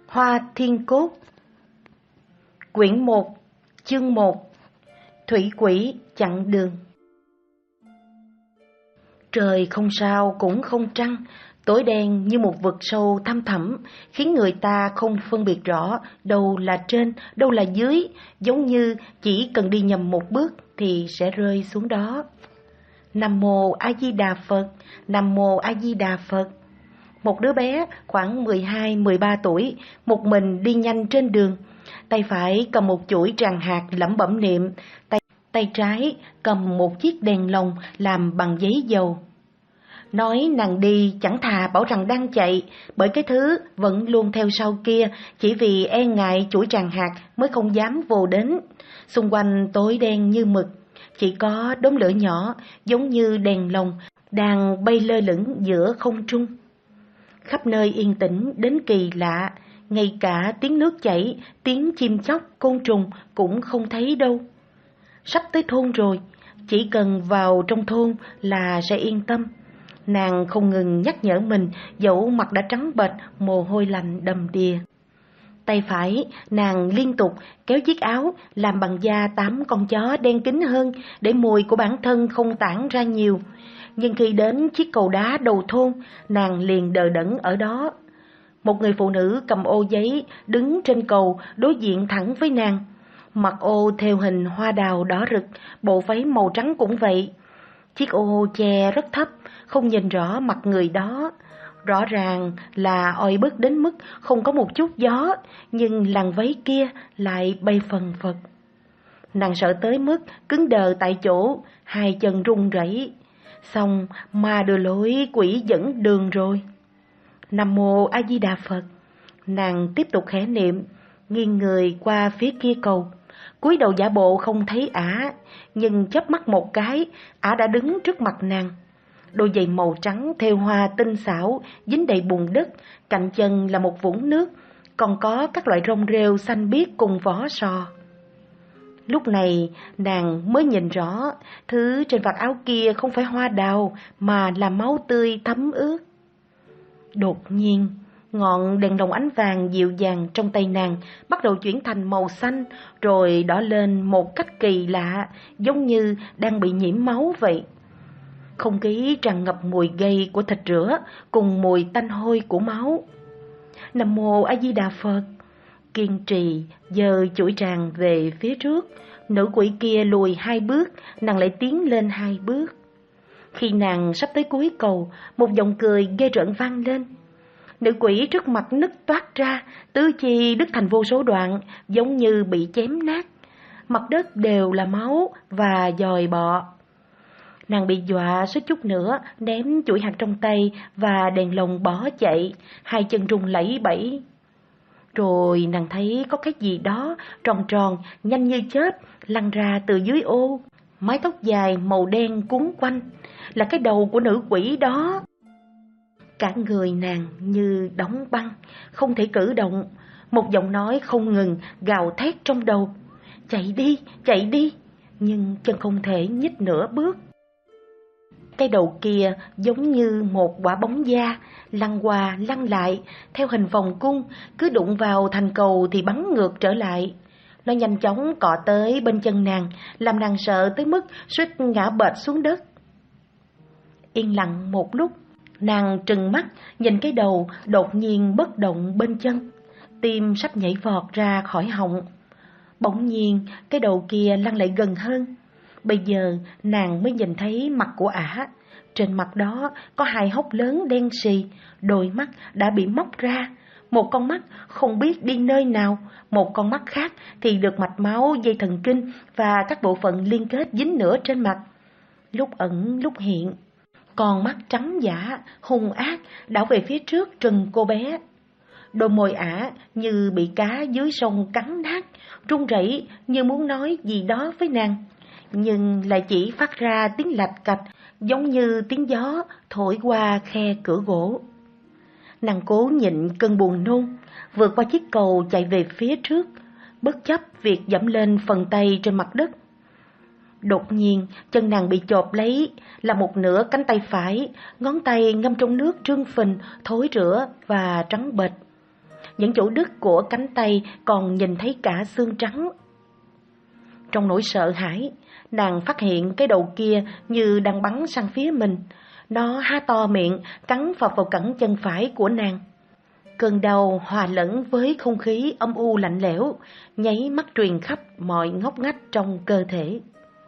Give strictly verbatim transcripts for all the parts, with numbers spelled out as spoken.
Hoa Thiên Cốt. Quyển một, chương một. Thủy quỷ chặn đường. Trời không sao cũng không trăng, tối đen như một vực sâu thăm thẳm, khiến người ta không phân biệt rõ đâu là trên, đâu là dưới, giống như chỉ cần đi nhầm một bước thì sẽ rơi xuống đó. Nam Mô A Di Đà Phật, Nam Mô A Di Đà Phật. Một đứa bé khoảng mười hai mười ba tuổi, một mình đi nhanh trên đường. Tay phải cầm một chuỗi tràng hạt lẩm bẩm niệm, tay, tay trái cầm một chiếc đèn lồng làm bằng giấy dầu. Nói nàng đi chẳng thà bảo rằng đang chạy, bởi cái thứ vẫn luôn theo sau kia, chỉ vì e ngại chuỗi tràng hạt mới không dám vô đến. Xung quanh tối đen như mực, chỉ có đốm lửa nhỏ giống như đèn lồng đang bay lơ lửng giữa không trung. Khắp nơi yên tĩnh đến kỳ lạ, ngay cả tiếng nước chảy, tiếng chim chóc, côn trùng cũng không thấy đâu. Sắp tới thôn rồi, chỉ cần vào trong thôn là sẽ yên tâm. Nàng không ngừng nhắc nhở mình, dẫu mặt đã trắng bệch, mồ hôi lạnh đầm đìa. Tay phải, nàng liên tục kéo chiếc áo làm bằng da tám con chó đen kín hơn, để mùi của bản thân không tản ra nhiều. Nhưng khi đến chiếc cầu đá đầu thôn, nàng liền đờ đẫn ở đó. Một người phụ nữ cầm ô giấy đứng trên cầu đối diện thẳng với nàng. Mặc ô theo hình hoa đào đỏ rực, bộ váy màu trắng cũng vậy. Chiếc ô che rất thấp, không nhìn rõ mặt người đó. Rõ ràng là oi bức đến mức không có một chút gió, nhưng làn váy kia lại bay phần phật. Nàng sợ tới mức cứng đờ tại chỗ, hai chân run rẩy. Xong ma đưa lối quỷ dẫn đường rồi. Nam Mô A Di Đà Phật. Nàng tiếp tục khẽ niệm, nghiêng người qua phía kia cầu, cúi đầu giả bộ không thấy ả, nhưng chớp mắt một cái, ả đã đứng trước mặt nàng. Đôi giày màu trắng thêu hoa tinh xảo dính đầy bùn đất, cạnh chân là một vũng nước, còn có các loại rong rêu xanh biếc cùng vỏ sò. Lúc này nàng mới nhìn rõ, thứ trên vạt áo kia không phải hoa đào mà là máu tươi thấm ướt. Đột nhiên, ngọn đèn lồng ánh vàng dịu dàng trong tay nàng bắt đầu chuyển thành màu xanh, rồi đỏ lên một cách kỳ lạ, giống như đang bị nhiễm máu vậy. Không khí tràn ngập mùi gây của thịt rửa cùng mùi tanh hôi của máu. Nam Mô A Di Đà Phật. Kiên trì giơ chuỗi tràng về phía trước, nữ quỷ kia lùi hai bước, nàng lại tiến lên hai bước. Khi nàng sắp tới cuối cầu, một giọng cười ghê rợn vang lên. Nữ quỷ trước mặt nứt toát ra, tứ chi đứt thành vô số đoạn, giống như bị chém nát. Mặt đất đều là máu và dòi bọ. Nàng bị dọa suýt chút nữa ném chuỗi hạt trong tay và đèn lồng bỏ chạy, hai chân run lẩy bẩy. Rồi nàng thấy có cái gì đó tròn tròn, nhanh như chớp, lăn ra từ dưới ô. Mái tóc dài màu đen cuốn quanh, là cái đầu của nữ quỷ đó. Cả người nàng như đóng băng, không thể cử động. Một giọng nói không ngừng gào thét trong đầu. Chạy đi, chạy đi, nhưng chân không thể nhích nửa bước. Cái đầu kia giống như một quả bóng da, lăn qua lăn lại theo hình vòng cung, cứ đụng vào thành cầu thì bắn ngược trở lại. Nó nhanh chóng cọ tới bên chân nàng, làm nàng sợ tới mức suýt ngã bệt xuống đất. Yên lặng một lúc, nàng trừng mắt nhìn cái đầu đột nhiên bất động bên chân, tim sắp nhảy vọt ra khỏi họng. Bỗng nhiên cái đầu kia lăn lại gần hơn. Bây giờ nàng mới nhìn thấy mặt của ả. Trên mặt đó có hai hốc lớn đen xì, đôi mắt đã bị móc ra. Một con mắt không biết đi nơi nào, một con mắt khác thì được mạch máu, dây thần kinh và các bộ phận liên kết dính nữa trên mặt, lúc ẩn lúc hiện. Con mắt trắng dã, hung ác đảo về phía trước trừng cô bé. Đôi môi ả như bị cá dưới sông cắn nát, run rẩy như muốn nói gì đó với nàng, nhưng lại chỉ phát ra tiếng lạch cạch, giống như tiếng gió thổi qua khe cửa gỗ. Nàng cố nhịn cơn buồn nôn, vượt qua chiếc cầu chạy về phía trước, bất chấp việc dẫm lên phần tay trên mặt đất. Đột nhiên, chân nàng bị chộp lấy, là một nửa cánh tay phải, ngón tay ngâm trong nước trương phình, thối rữa và trắng bệch. những chỗ đứt của cánh tay còn nhìn thấy cả xương trắng. Trong nỗi sợ hãi, nàng phát hiện cái đầu kia như đang bắn sang phía mình. Nó há to miệng, cắn phập vào cẳng chân phải của nàng. Cơn đau hòa lẫn với không khí âm u lạnh lẽo, nháy mắt truyền khắp mọi ngóc ngách trong cơ thể.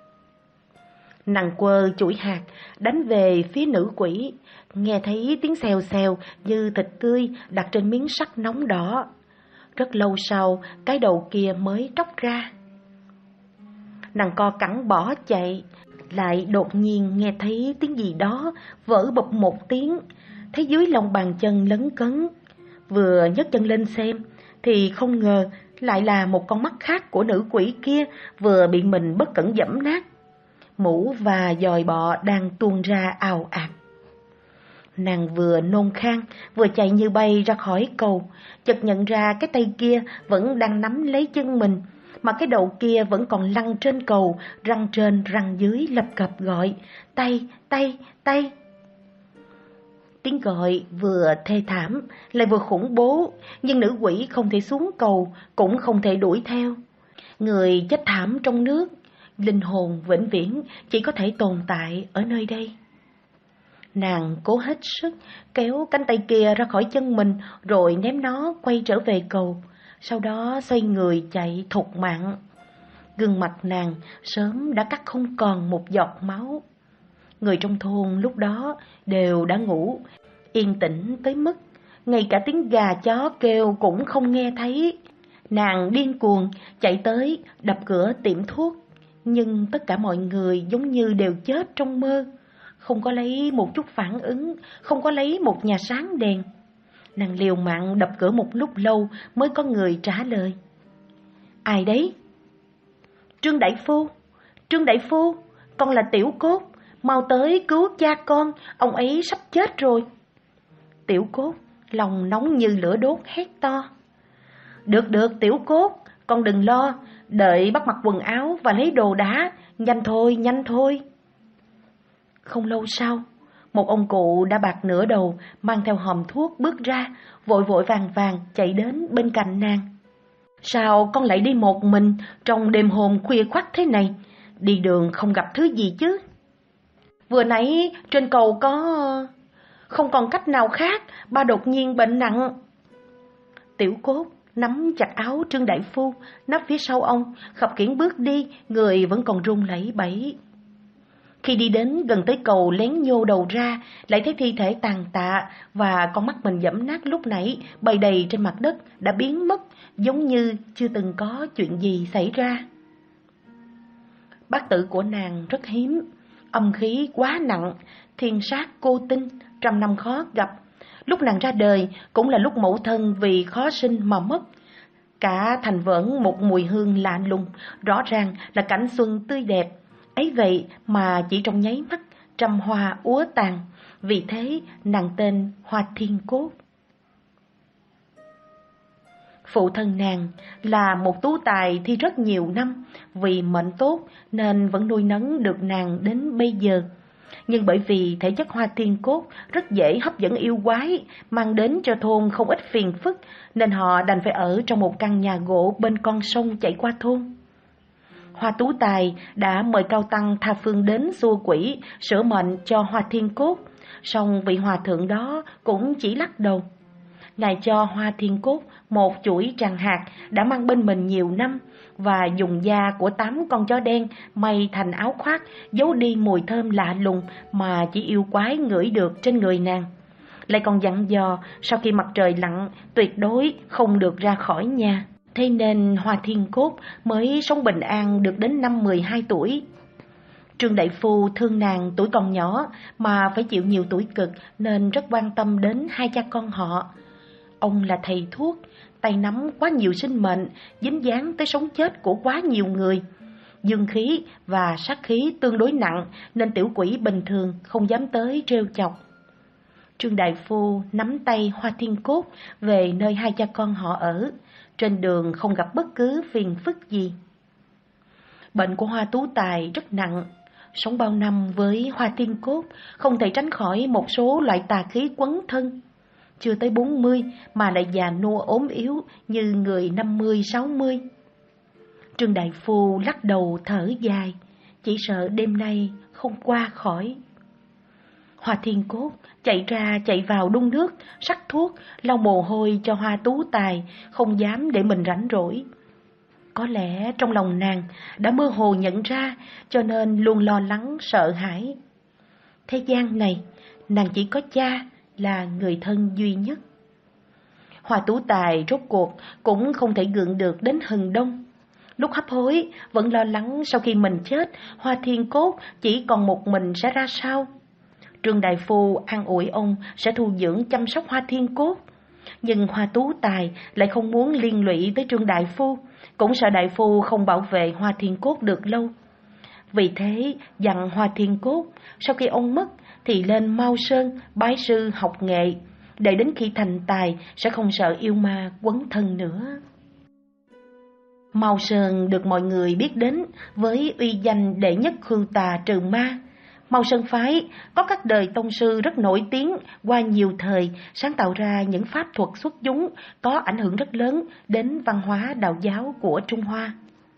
Nàng quơ chuỗi hạt, đánh về phía nữ quỷ, nghe thấy tiếng xèo xèo như thịt tươi đặt trên miếng sắt nóng đỏ. Rất lâu sau, cái đầu kia mới tróc ra. Nàng co cẳng bỏ chạy, lại đột nhiên nghe thấy tiếng gì đó vỡ bụp một tiếng, thấy dưới lòng bàn chân lấn cấn. Vừa nhấc chân lên xem, thì không ngờ lại là một con mắt khác của nữ quỷ kia vừa bị mình bất cẩn giẫm nát. Mũ và dòi bọ đang tuôn ra ào ạt. Nàng vừa nôn khan, vừa chạy như bay ra khỏi cầu, chợt nhận ra cái tay kia vẫn đang nắm lấy chân mình, mà cái đầu kia vẫn còn lăn trên cầu, răng trên răng dưới lập cập gọi, tay, tay, tay. Tiếng gọi vừa thê thảm, lại vừa khủng bố, nhưng nữ quỷ không thể xuống cầu, cũng không thể đuổi theo. Người chết thảm trong nước, linh hồn vĩnh viễn chỉ có thể tồn tại ở nơi đây. Nàng cố hết sức kéo cánh tay kia ra khỏi chân mình, rồi ném nó quay trở về cầu, sau đó xoay người chạy thục mạng. Gương mặt nàng sớm đã cắt không còn một giọt máu. Người trong thôn lúc đó đều đã ngủ, yên tĩnh tới mức ngay cả tiếng gà chó kêu cũng không nghe thấy. Nàng điên cuồng chạy tới đập cửa tiệm thuốc, nhưng tất cả mọi người giống như đều chết trong mơ, không có lấy một chút phản ứng, không có lấy một nhà sáng đèn. Nàng liều mạng đập cửa một lúc lâu mới có người trả lời. Ai đấy? Trương đại phu, Trương đại phu, con là Tiểu Cốt, mau tới cứu cha con, ông ấy sắp chết rồi. Tiểu Cốt lòng nóng như lửa đốt hét to. Được được Tiểu Cốt, con đừng lo, đợi bắt mặc quần áo và lấy đồ đá, nhanh thôi, nhanh thôi. Không lâu sau, một ông cụ đã bạc nửa đầu mang theo hòm thuốc bước ra, vội vội vàng vàng chạy đến bên cạnh nàng. Sao con lại đi một mình trong đêm hôm khuya khoắt thế này? Đi đường không gặp thứ gì chứ? Vừa nãy trên cầu có... Không còn cách nào khác, ba đột nhiên bệnh nặng. Tiểu Cốt nắm chặt áo Trương đại phu, nấp phía sau ông, khập khiễng bước đi, người vẫn còn run lẩy bẩy. Khi đi đến gần tới cầu, lén nhô đầu ra, lại thấy thi thể tàn tạ và con mắt mình giẫm nát lúc nãy bày đầy trên mặt đất đã biến mất, giống như chưa từng có chuyện gì xảy ra. Bát tự của nàng rất hiếm, âm khí quá nặng, thiên sát cô tinh, trăm năm khó gặp. Lúc nàng ra đời cũng là lúc mẫu thân vì khó sinh mà mất. Cả thành vỡn một mùi hương lạ lùng, rõ ràng là cảnh xuân tươi đẹp. Ấy vậy mà chỉ trong nháy mắt, trăm hoa úa tàn, vì thế nàng tên Hoa Thiên Cốt. Phụ thân nàng là một tú tài thi rất nhiều năm, vì mệnh tốt nên vẫn nuôi nấng được nàng đến bây giờ. Nhưng bởi vì thể chất Hoa Thiên Cốt rất dễ hấp dẫn yêu quái, mang đến cho thôn không ít phiền phức, nên họ đành phải ở trong một căn nhà gỗ bên con sông chảy qua thôn. Hoa Tú Tài đã mời cao tăng tha phương đến xua quỷ, sửa mệnh cho Hoa Thiên Cốt, song vị hòa thượng đó cũng chỉ lắc đầu. Ngài cho Hoa Thiên Cốt một chuỗi tràng hạt đã mang bên mình nhiều năm, và dùng da của tám con chó đen may thành áo khoác, giấu đi mùi thơm lạ lùng mà chỉ yêu quái ngửi được trên người nàng. Lại còn dặn dò sau khi mặt trời lặn tuyệt đối không được ra khỏi nhà. Thế nên Hoa Thiên Cốt mới sống bình an được đến năm mười hai tuổi. Trương đại phu thương nàng tuổi còn nhỏ mà phải chịu nhiều tuổi cực, nên rất quan tâm đến hai cha con họ. Ông là thầy thuốc, tay nắm quá nhiều sinh mệnh, dính dáng tới sống chết của quá nhiều người. Dương khí và sát khí tương đối nặng, nên tiểu quỷ bình thường không dám tới trêu chọc. Trương đại phu nắm tay Hoa Thiên Cốt về nơi hai cha con họ ở. Trên đường không gặp bất cứ phiền phức gì. Bệnh của Hoa Tú Tài rất nặng. Sống bao năm với Hoa Thiên Cốt, không thể tránh khỏi một số loại tà khí quấn thân. chưa tới bốn mươi mà lại già nua ốm yếu như người năm mươi sáu mươi. Trương đại phu lắc đầu thở dài, chỉ sợ đêm nay không qua khỏi. Hoa Thiên Cốt chạy ra chạy vào đun nước, sắc thuốc, lau mồ hôi cho Hoa Tú Tài, không dám để mình rảnh rỗi. Có lẽ trong lòng nàng đã mơ hồ nhận ra, cho nên luôn lo lắng sợ hãi. Thế gian này, nàng chỉ có cha là người thân duy nhất. Hoa Tú Tài rốt cuộc cũng không thể gượng được đến hừng đông. Lúc hấp hối, vẫn lo lắng sau khi mình chết, Hoa Thiên Cốt chỉ còn một mình sẽ ra sao. Trương đại phu an ủi ông sẽ thu dưỡng chăm sóc Hoa Thiên Cốt. Nhưng Hoa Tú Tài lại không muốn liên lụy tới Trương đại phu, cũng sợ đại phu không bảo vệ Hoa Thiên Cốt được lâu. Vì thế dặn Hoa Thiên Cốt sau khi ông mất thì lên Mao Sơn bái sư học nghệ, để đến khi thành tài sẽ không sợ yêu ma quấn thân nữa. Mao Sơn được mọi người biết đến với uy danh đệ nhất khưu tà trừ ma. Mao Sơn phái có các đời tông sư rất nổi tiếng qua nhiều thời, sáng tạo ra những pháp thuật xuất chúng có ảnh hưởng rất lớn đến văn hóa đạo giáo của Trung Hoa.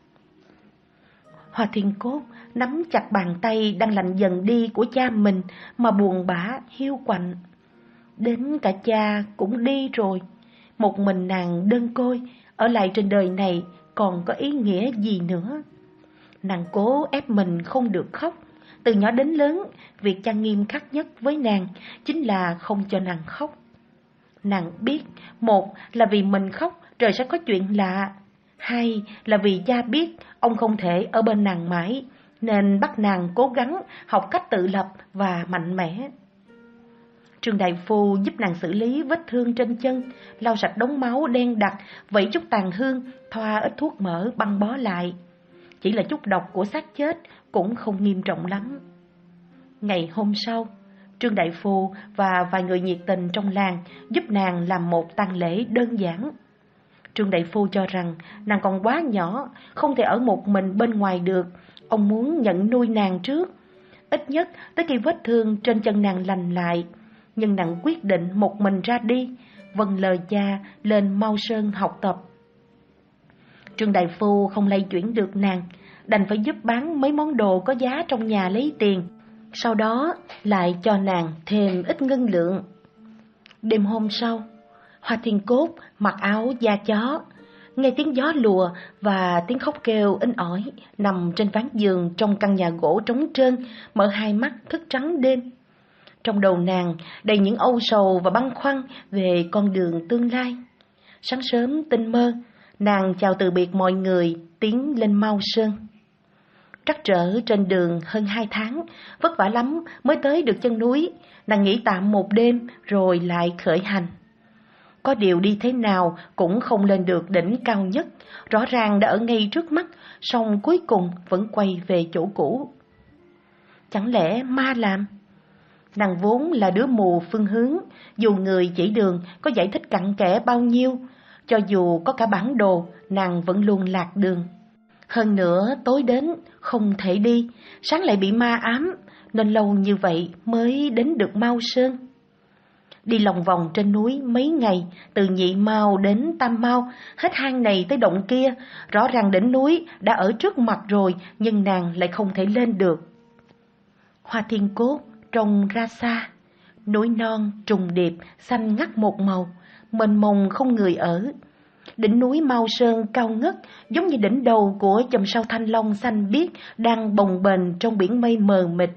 Hoa Thiên Cốt nắm chặt bàn tay đang lạnh dần đi của cha mình mà buồn bã hiu quạnh. Đến cả cha cũng đi rồi, một mình nàng đơn côi ở lại trên đời này còn có ý nghĩa gì nữa. Nàng cố ép mình không được khóc. Từ nhỏ đến lớn, việc cha nghiêm khắc nhất với nàng chính là không cho nàng khóc. Nàng biết, một là vì mình khóc trời sẽ có chuyện lạ, hai là vì cha biết ông không thể ở bên nàng mãi, nên bắt nàng cố gắng học cách tự lập và mạnh mẽ. Trương đại phu giúp nàng xử lý vết thương trên chân, lau sạch đống máu đen đặc, vẩy chút tàn hương, thoa ít thuốc mỡ băng bó lại. Chỉ là chút độc của xác chết cũng không nghiêm trọng lắm. Ngày hôm sau, Trương đại phu và vài người nhiệt tình trong làng giúp nàng làm một tang lễ đơn giản. Trương đại phu cho rằng nàng còn quá nhỏ, không thể ở một mình bên ngoài được. Ông muốn nhận nuôi nàng trước, ít nhất tới khi vết thương trên chân nàng lành lại. Nhưng nàng quyết định một mình ra đi, vâng lời cha lên Mao Sơn học tập. Trương đại phu không lay chuyển được nàng, đành phải giúp bán mấy món đồ có giá trong nhà lấy tiền, sau đó lại cho nàng thêm ít ngân lượng. Đêm hôm sau, Hoa Thiên Cốt mặc áo da chó, nghe tiếng gió lùa và tiếng khóc kêu inh ỏi, nằm trên ván giường trong căn nhà gỗ trống trơn, mở hai mắt thức trắng đêm. Trong đầu nàng đầy những âu sầu và băn khoăn về con đường tương lai. Sáng sớm tinh mơ, nàng chào từ biệt mọi người, tiến lên Mao Sơn. Trắc trở trên đường hơn hai tháng, vất vả lắm mới tới được chân núi. Nàng nghỉ tạm một đêm rồi lại khởi hành. Có điều đi thế nào cũng không lên được đỉnh cao nhất, rõ ràng đã ở ngay trước mắt, song cuối cùng vẫn quay về chỗ cũ. Chẳng lẽ ma làm? Nàng vốn là đứa mù phương hướng, dù người chỉ đường có giải thích cặn kẽ bao nhiêu, cho dù có cả bản đồ, nàng vẫn luôn lạc đường. Hơn nữa tối đến không thể đi, sáng lại bị ma ám, nên lâu như vậy mới đến được Mao Sơn. Đi lòng vòng trên núi mấy ngày, từ Nhị Mao đến Tam Mao, hết hang này tới động kia, rõ ràng đỉnh núi đã ở trước mặt rồi, nhưng nàng lại không thể lên được. Hoa Thiên Cốt trông ra xa, núi non trùng điệp, xanh ngắt một màu, mênh mông không người ở. Đỉnh núi Mao Sơn cao ngất, giống như đỉnh đầu của chòm sao thanh long xanh biếc đang bồng bềnh trong biển mây mờ mịt.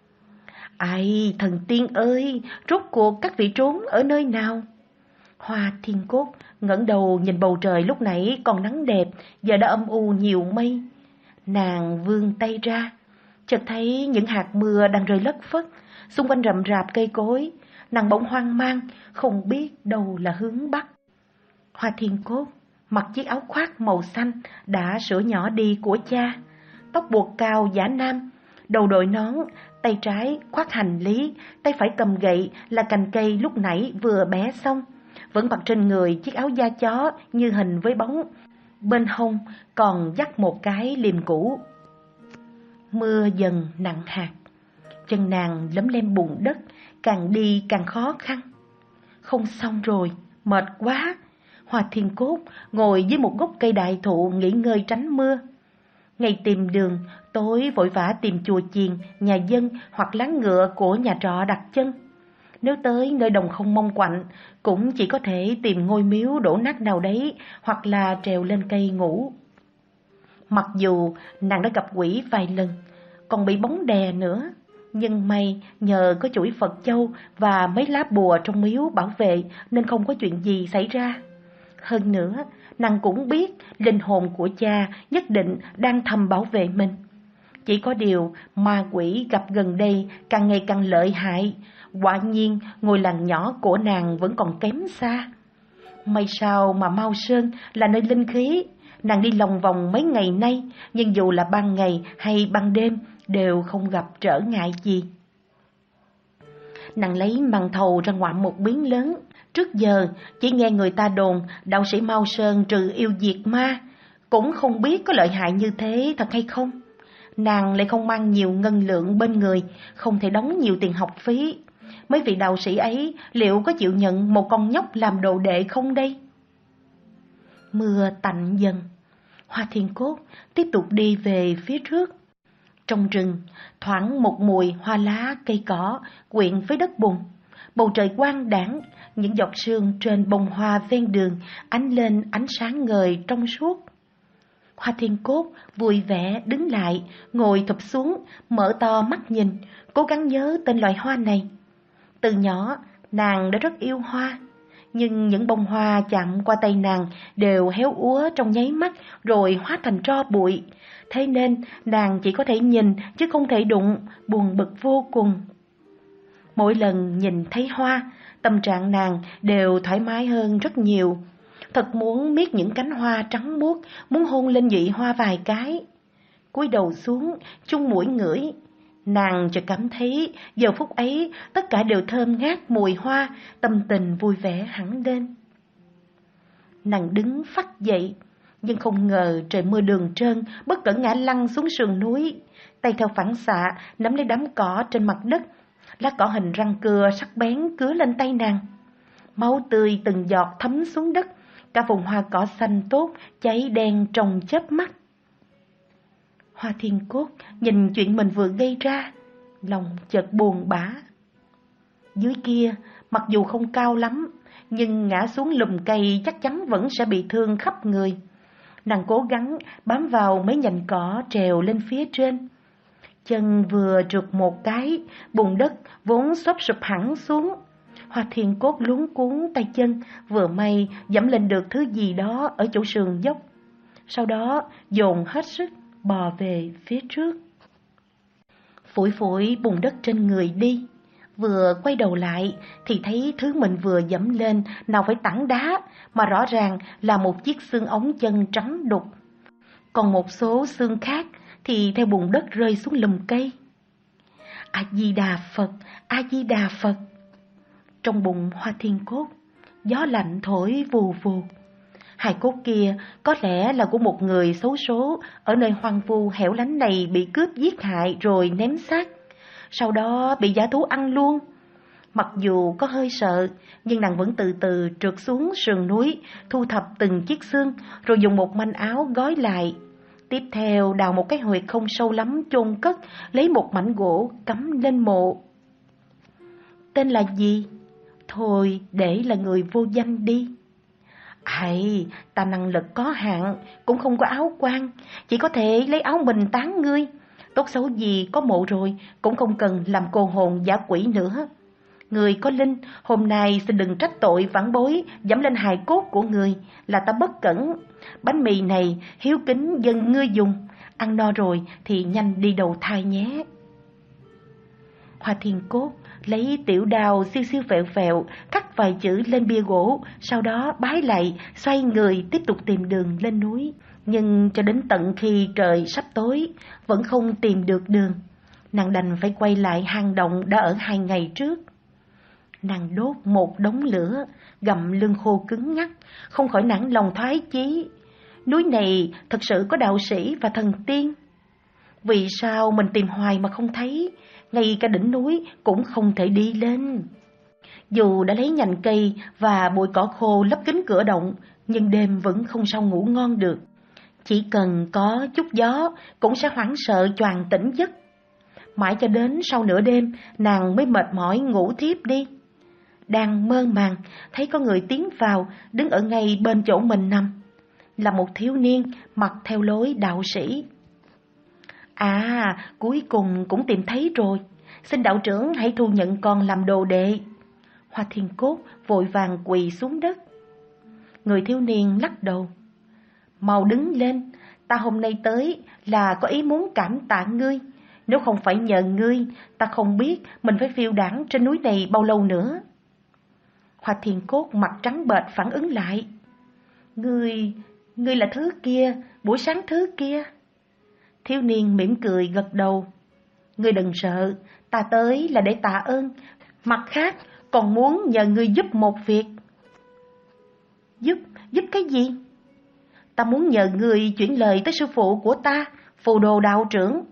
Ai, thần tiên ơi, rốt cuộc các vị trốn ở nơi nào? Hoa Thiên Cốt ngẩng đầu nhìn bầu trời lúc nãy còn nắng đẹp, giờ đã âm u nhiều mây. Nàng vươn tay ra, chợt thấy những hạt mưa đang rơi lất phất, xung quanh rậm rạp cây cối. Nàng bỗng hoang mang, không biết đâu là hướng bắc. Hoa Thiên Cốt mặc chiếc áo khoác màu xanh đã sửa nhỏ đi của cha, tóc buộc cao giả nam, đầu đội nón, tay trái khoác hành lý, tay phải cầm gậy là cành cây lúc nãy vừa bẻ xong, vẫn mặc trên người chiếc áo da chó như hình với bóng, bên hông còn dắt một cái liềm cũ. Mưa dần nặng hạt, chân nàng lấm lem bùn đất, càng đi càng khó khăn. Không xong rồi, mệt quá. Hoa Thiên Cốt ngồi dưới một gốc cây đại thụ nghỉ ngơi tránh mưa. Ngày tìm đường, tối vội vã tìm chùa chiền, nhà dân hoặc láng ngựa của nhà trọ đặt chân. Nếu tới nơi đồng không mông quạnh, cũng chỉ có thể tìm ngôi miếu đổ nát nào đấy hoặc là trèo lên cây ngủ. Mặc dù nàng đã gặp quỷ vài lần, còn bị bóng đè nữa, nhưng may nhờ có chuỗi Phật châu và mấy lá bùa trong miếu bảo vệ nên không có chuyện gì xảy ra. Hơn nữa, nàng cũng biết linh hồn của cha nhất định đang thầm bảo vệ mình. Chỉ có điều ma quỷ gặp gần đây càng ngày càng lợi hại, quả nhiên ngôi làng nhỏ của nàng vẫn còn kém xa. May sao mà Mao Sơn là nơi linh khí, nàng đi lòng vòng mấy ngày nay, nhưng dù là ban ngày hay ban đêm đều không gặp trở ngại gì. Nàng lấy màn thầu ra ngoạm một miếng lớn. Trước giờ chỉ nghe người ta đồn đạo sĩ Mao Sơn trừ yêu diệt ma, cũng không biết có lợi hại như thế thật hay không. Nàng lại không mang nhiều ngân lượng bên người, không thể đóng nhiều tiền học phí. Mấy vị đạo sĩ ấy liệu có chịu nhận một con nhóc làm đồ đệ không đây? Mưa tạnh dần, Hoa Thiên Cốt tiếp tục đi về phía trước. Trong rừng, thoảng một mùi hoa lá cây cỏ quyện với đất bùn. Bầu trời quang đãng, những giọt sương trên bông hoa ven đường ánh lên ánh sáng ngời trong suốt. Hoa Thiên Cốt vui vẻ đứng lại, ngồi thụp xuống, mở to mắt nhìn, cố gắng nhớ tên loài hoa này. Từ nhỏ, nàng đã rất yêu hoa, nhưng những bông hoa chạm qua tay nàng đều héo úa trong nháy mắt rồi hóa thành tro bụi. Thế nên nàng chỉ có thể nhìn chứ không thể đụng, buồn bực vô cùng. Mỗi lần nhìn thấy hoa, tâm trạng nàng đều thoải mái hơn rất nhiều. Thật muốn miết những cánh hoa trắng muốt, muốn hôn lên nhụy hoa vài cái. Cúi đầu xuống, chung mũi ngửi. Nàng chợt cảm thấy giờ phút ấy tất cả đều thơm ngát mùi hoa, tâm tình vui vẻ hẳn lên. Nàng đứng phắt dậy, nhưng không ngờ trời mưa đường trơn, bất cẩn ngã lăn xuống sườn núi. Tay theo phản xạ nắm lấy đám cỏ trên mặt đất, lá cỏ hình răng cưa sắc bén cứa lên tay nàng. Máu tươi từng giọt thấm xuống đất, cả vùng hoa cỏ xanh tốt cháy đen trong chớp mắt. Hoa Thiên Cốt nhìn chuyện mình vừa gây ra, lòng chợt buồn bã. Dưới kia, mặc dù không cao lắm, nhưng ngã xuống lùm cây chắc chắn vẫn sẽ bị thương khắp người. Nàng cố gắng bám vào mấy nhành cỏ trèo lên phía trên. Chân vừa trượt một cái, bùn đất vốn xốp sụp hẳn xuống. Hoa Thiên Cốt luống cuống tay chân, vừa may dẫm lên được thứ gì đó ở chỗ sườn dốc. Sau đó dồn hết sức bò về phía trước. Phủi phủi bùn đất trên người đi, vừa quay đầu lại thì thấy thứ mình vừa dẫm lên nào phải tảng đá, mà rõ ràng là một chiếc xương ống chân trắng đục. Còn một số xương khác thì theo bùn đất rơi xuống lùm cây. A-di-đà Phật, A-di-đà Phật. Trong bụng Hoa Thiên Cốt, gió lạnh thổi vù vù. Hài cốt kia có lẽ là của một người xấu số ở nơi hoang vu hẻo lánh này bị cướp giết hại rồi ném xác, sau đó bị dã thú ăn luôn. Mặc dù có hơi sợ, nhưng nàng vẫn từ từ trượt xuống sườn núi, thu thập từng chiếc xương, rồi dùng một manh áo gói lại. Tiếp theo đào một cái huyệt không sâu lắm chôn cất, lấy một mảnh gỗ cắm lên mộ. Tên là gì? Thôi để là người vô danh đi. Ây, ta năng lực có hạn, cũng không có áo quan, chỉ có thể lấy áo mình tán ngươi. Tốt xấu gì có mộ rồi, cũng không cần làm cô hồn giả quỷ nữa. Người có linh, hôm nay xin đừng trách tội vãn bối dẫm lên hài cốt của người, là ta bất cẩn. Bánh mì này hiếu kính dân ngươi dùng, ăn no rồi thì nhanh đi đầu thai nhé. Hoa Thiên Cốt lấy tiểu đao siêu siêu vẹo vẹo cắt vài chữ lên bia gỗ, sau đó bái lạy, xoay người tiếp tục tìm đường lên núi. Nhưng cho đến tận khi trời sắp tối vẫn không tìm được đường, nàng đành phải quay lại hang động đã ở hai ngày trước. Nàng đốt một đống lửa, gặm lưng khô cứng ngắc, không khỏi nản lòng thoái chí. Núi này thật sự có đạo sĩ và thần tiên. Vì sao mình tìm hoài mà không thấy, ngay cả đỉnh núi cũng không thể đi lên. Dù đã lấy nhành cây và bụi cỏ khô lấp kín cửa động, nhưng đêm vẫn không sao ngủ ngon được. Chỉ cần có chút gió cũng sẽ hoảng sợ choàng tỉnh giấc. Mãi cho đến sau nửa đêm, nàng mới mệt mỏi ngủ thiếp đi. Đang mơ màng, thấy có người tiến vào, đứng ở ngay bên chỗ mình nằm. Là một thiếu niên mặc theo lối đạo sĩ. À, cuối cùng cũng tìm thấy rồi. Xin đạo trưởng hãy thu nhận con làm đồ đệ. Hoa Thiên Cốt vội vàng quỳ xuống đất. Người thiếu niên lắc đầu. Mau đứng lên, ta hôm nay tới là có ý muốn cảm tạ ngươi. Nếu không phải nhờ ngươi, ta không biết mình phải phiêu đãng trên núi này bao lâu nữa. Hoa Thiên Cốt mặt trắng bệch phản ứng lại. Ngươi, ngươi là thứ kia, buổi sáng thứ kia. Thiếu niên mỉm cười gật đầu. Ngươi đừng sợ, ta tới là để tạ ơn. Mặt khác, còn muốn nhờ ngươi giúp một việc. Giúp, giúp cái gì? Ta muốn nhờ ngươi chuyển lời tới sư phụ của ta, Phù Đồ đạo trưởng.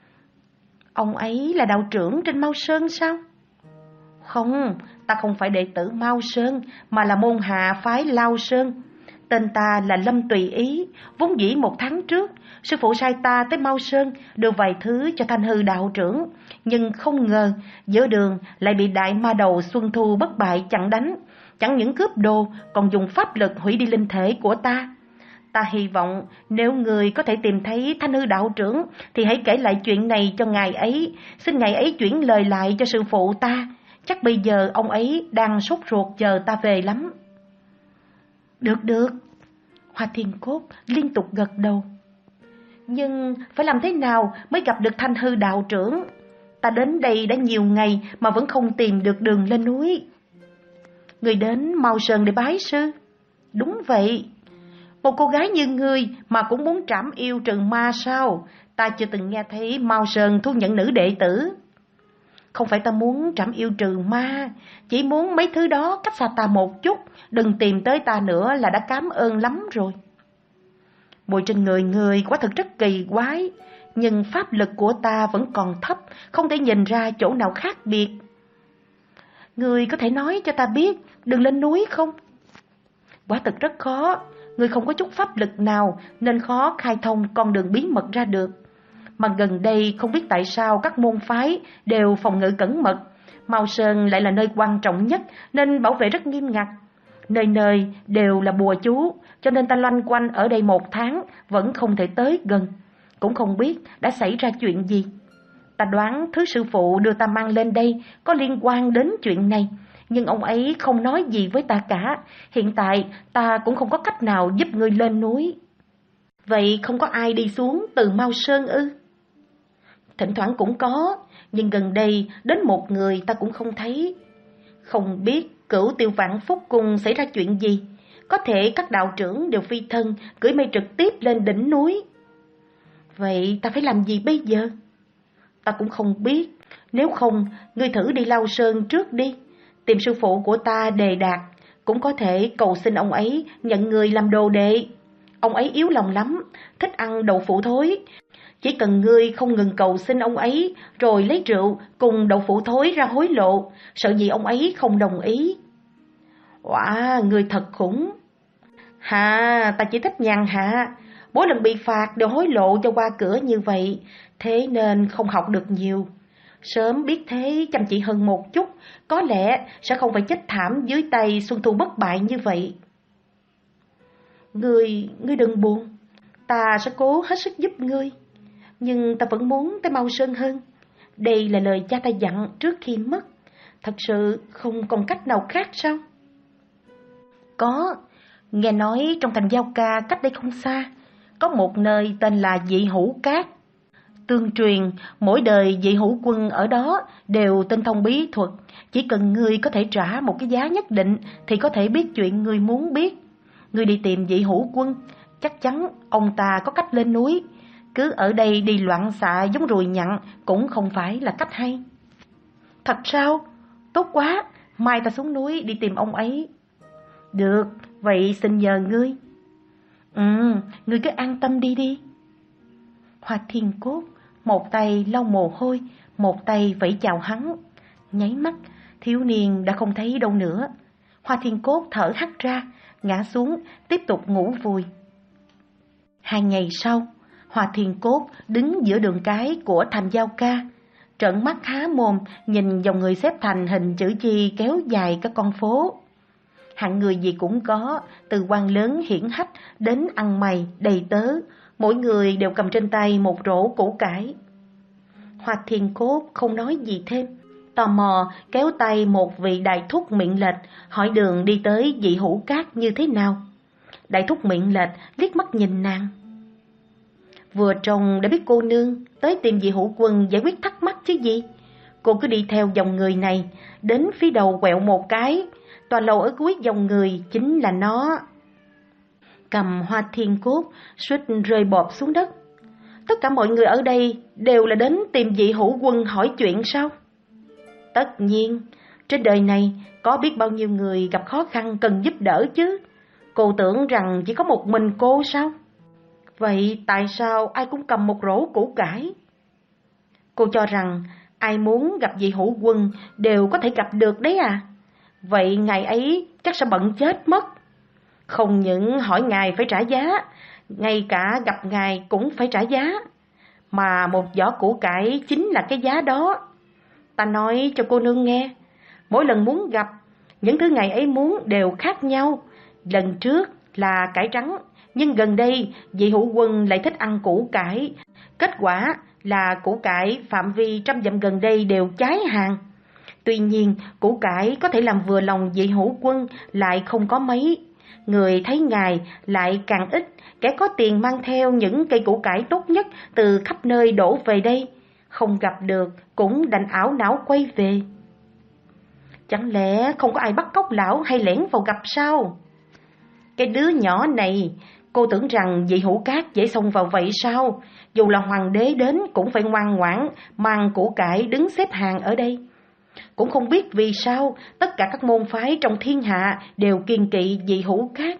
Ông ấy là đạo trưởng trên Mao Sơn sao? Không, ta không phải đệ tử Mao Sơn, mà là môn hạ phái Lao Sơn. Tên ta là Lâm Tùy Ý. Vốn dĩ một tháng trước, sư phụ sai ta tới Mao Sơn đưa vài thứ cho Thanh Hư đạo trưởng. Nhưng không ngờ, giữa đường lại bị đại ma đầu Xuân Thu bất bại chặn đánh. Chẳng những cướp đồ, còn dùng pháp lực hủy đi linh thể của ta. Ta hy vọng nếu người có thể tìm thấy Thanh Hư đạo trưởng thì hãy kể lại chuyện này cho ngài ấy. Xin ngài ấy chuyển lời lại cho sư phụ ta. Chắc bây giờ ông ấy đang sốt ruột chờ ta về lắm. Được được. Hoa Thiên Cốt liên tục gật đầu. Nhưng phải làm thế nào mới gặp được Thanh Hư đạo trưởng? Ta đến đây đã nhiều ngày mà vẫn không tìm được đường lên núi. Người đến Mao Sơn để bái sư? Đúng vậy. Một cô gái như ngươi mà cũng muốn trảm yêu trừ ma sao? Ta chưa từng nghe thấy Mao Sơn thu nhận nữ đệ tử. Không phải ta muốn trảm yêu trừ ma, chỉ muốn mấy thứ đó cách xa ta một chút, đừng tìm tới ta nữa là đã cảm ơn lắm rồi. Mùi trên người người quả thực rất kỳ quái, nhưng pháp lực của ta vẫn còn thấp, không thể nhìn ra chỗ nào khác biệt. Người có thể nói cho ta biết đường lên núi không? Quả thực rất khó, người không có chút pháp lực nào nên khó khai thông con đường bí mật ra được. Mà gần đây không biết tại sao các môn phái đều phòng ngự cẩn mật. Mao Sơn lại là nơi quan trọng nhất nên bảo vệ rất nghiêm ngặt. Nơi nơi đều là bùa chú, cho nên ta loanh quanh ở đây một tháng vẫn không thể tới gần. Cũng không biết đã xảy ra chuyện gì. Ta đoán thứ sư phụ đưa ta mang lên đây có liên quan đến chuyện này, nhưng ông ấy không nói gì với ta cả. Hiện tại ta cũng không có cách nào giúp ngươi lên núi. Vậy không có ai đi xuống từ Mao Sơn ư? Thỉnh thoảng cũng có, nhưng gần đây đến một người ta cũng không thấy. Không biết Cửu Tiêu Vạn Phúc Cung xảy ra chuyện gì. Có thể các đạo trưởng đều phi thân, cưỡi mây trực tiếp lên đỉnh núi. Vậy ta phải làm gì bây giờ? Ta cũng không biết. Nếu không, ngươi thử đi Lao Sơn trước đi. Tìm sư phụ của ta đề đạt. Cũng có thể cầu xin ông ấy nhận người làm đồ đệ. Ông ấy yếu lòng lắm, thích ăn đậu phụ thối. Chỉ cần ngươi không ngừng cầu xin ông ấy, rồi lấy rượu cùng đậu phụ thối ra hối lộ, sợ gì ông ấy không đồng ý. Wow, ngươi thật khủng. Hà, ta chỉ thích nhàn hạ. Mỗi lần bị phạt đều hối lộ cho qua cửa như vậy, thế nên không học được nhiều. Sớm biết thế chăm chỉ hơn một chút, có lẽ sẽ không phải chết thảm dưới tay Xuân Thu bất bại như vậy. Ngươi, ngươi đừng buồn, ta sẽ cố hết sức giúp ngươi. Nhưng ta vẫn muốn tới Mao Sơn hơn. Đây là lời cha ta dặn trước khi mất. Thật sự không còn cách nào khác sao? Có, nghe nói trong thành Giao Ca cách đây không xa, có một nơi tên là Dị Hữu Cát. Tương truyền, mỗi đời Dị Hữu Quân ở đó đều tinh thông bí thuật. Chỉ cần ngươi có thể trả một cái giá nhất định thì có thể biết chuyện ngươi muốn biết. Ngươi đi tìm Dị Hữu Quân, chắc chắn ông ta có cách lên núi. Cứ ở đây đi loạn xạ giống ruồi nhặn cũng không phải là cách hay. Thật sao? Tốt quá, mai ta xuống núi đi tìm ông ấy. Được, vậy xin nhờ ngươi. Ừ, ngươi cứ an tâm đi đi. Hoa Thiên Cốt một tay lau mồ hôi, một tay vẫy chào hắn. Nháy mắt Thiếu niên đã không thấy đâu nữa. Hoa Thiên Cốt thở hắt ra, ngã xuống, tiếp tục ngủ vùi. Hai ngày sau, Hoa Thiên Cốt đứng giữa đường cái của thành Giao Ca, trợn mắt há mồm nhìn dòng người xếp thành hình chữ chi kéo dài các con phố. Hạng người gì cũng có, từ quan lớn hiển hách đến ăn mày, đầy tớ, mỗi người đều cầm trên tay một rổ củ cải. Hoa Thiên Cốt không nói gì thêm, tò mò kéo tay một vị đại thúc miệng lệch hỏi đường đi tới Dị Hữu Cát như thế nào. Đại thúc miệng lệch liếc mắt nhìn nàng. Vừa trông đã biết cô nương tới tìm Dị Hữu Quân giải quyết thắc mắc chứ gì. Cô cứ đi theo dòng người này, đến phía đầu quẹo một cái, tòa lầu ở cuối dòng người chính là nó. Cầm Hoa Thiên Cốt suýt rơi bọt xuống đất. Tất cả mọi người ở đây đều là đến tìm Dị Hữu Quân hỏi chuyện sao? Tất nhiên, trên đời này có biết bao nhiêu người gặp khó khăn cần giúp đỡ chứ. Cô tưởng rằng chỉ có một mình cô sao? Vậy tại sao ai cũng cầm một rổ củ cải? Cô cho rằng ai muốn gặp Dị Hữu Quân đều có thể gặp được đấy à? Vậy ngày ấy chắc sẽ bận chết mất. Không những hỏi ngài phải trả giá, ngay cả gặp ngài cũng phải trả giá. Mà một giỏ củ cải chính là cái giá đó. Ta nói cho cô nương nghe, mỗi lần muốn gặp, những thứ ngài ấy muốn đều khác nhau. Lần trước là cải trắng, nhưng gần đây Dị Hữu Quân lại thích ăn củ cải. Kết quả là củ cải phạm vi trăm dặm gần đây đều cháy hàng. Tuy nhiên, củ cải có thể làm vừa lòng Dị Hữu Quân lại không có mấy. Người thấy ngài lại càng ít, kẻ có tiền mang theo những cây củ cải tốt nhất từ khắp nơi đổ về đây. Không gặp được cũng đành ảo não quay về. Chẳng lẽ không có ai bắt cóc lão hay lẻn vào gặp sao? Cái đứa nhỏ này, cô tưởng rằng Dị Hữu Cát dễ xông vào vậy sao? Dù là hoàng đế đến cũng phải ngoan ngoãn mang củ cải đứng xếp hàng ở đây. Cũng không biết vì sao tất cả các môn phái trong thiên hạ đều kiêng kỵ Dị Hữu Cát.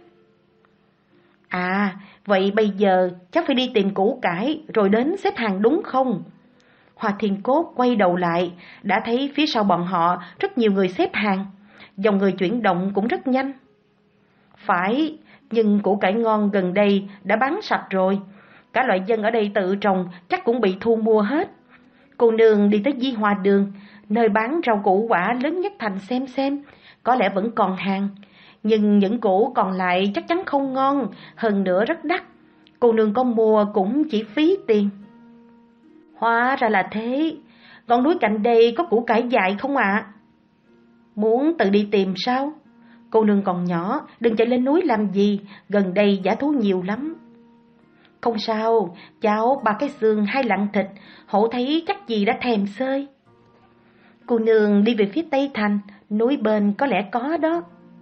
À, vậy bây giờ chắc phải đi tìm củ cải rồi đến xếp hàng đúng không? Hoa Thiên Cốt quay đầu lại, đã thấy phía sau bọn họ rất nhiều người xếp hàng. Dòng người chuyển động cũng rất nhanh. Phải, nhưng củ cải ngon gần đây đã bán sạch rồi. Cả loại dân ở đây tự trồng chắc cũng bị thu mua hết. Cô nương đi tới Di Hòa Đường, nơi bán rau củ quả lớn nhất thành xem xem, có lẽ vẫn còn hàng. Nhưng những củ còn lại chắc chắn không ngon, hơn nữa rất đắt. Cô nương có mua cũng chỉ phí tiền. Hóa ra là thế, ngọn núi cạnh đây có củ cải dại không ạ? À? Muốn tự đi tìm sao? Cô nương còn nhỏ, đừng chạy lên núi làm gì, gần đây dã thú nhiều lắm. Không sao, cháu ba cái xương hai lạng thịt, hổ thấy chắc gì đã thèm xơi. Cô nương đi về phía Tây Thành, núi bên có lẽ có đó.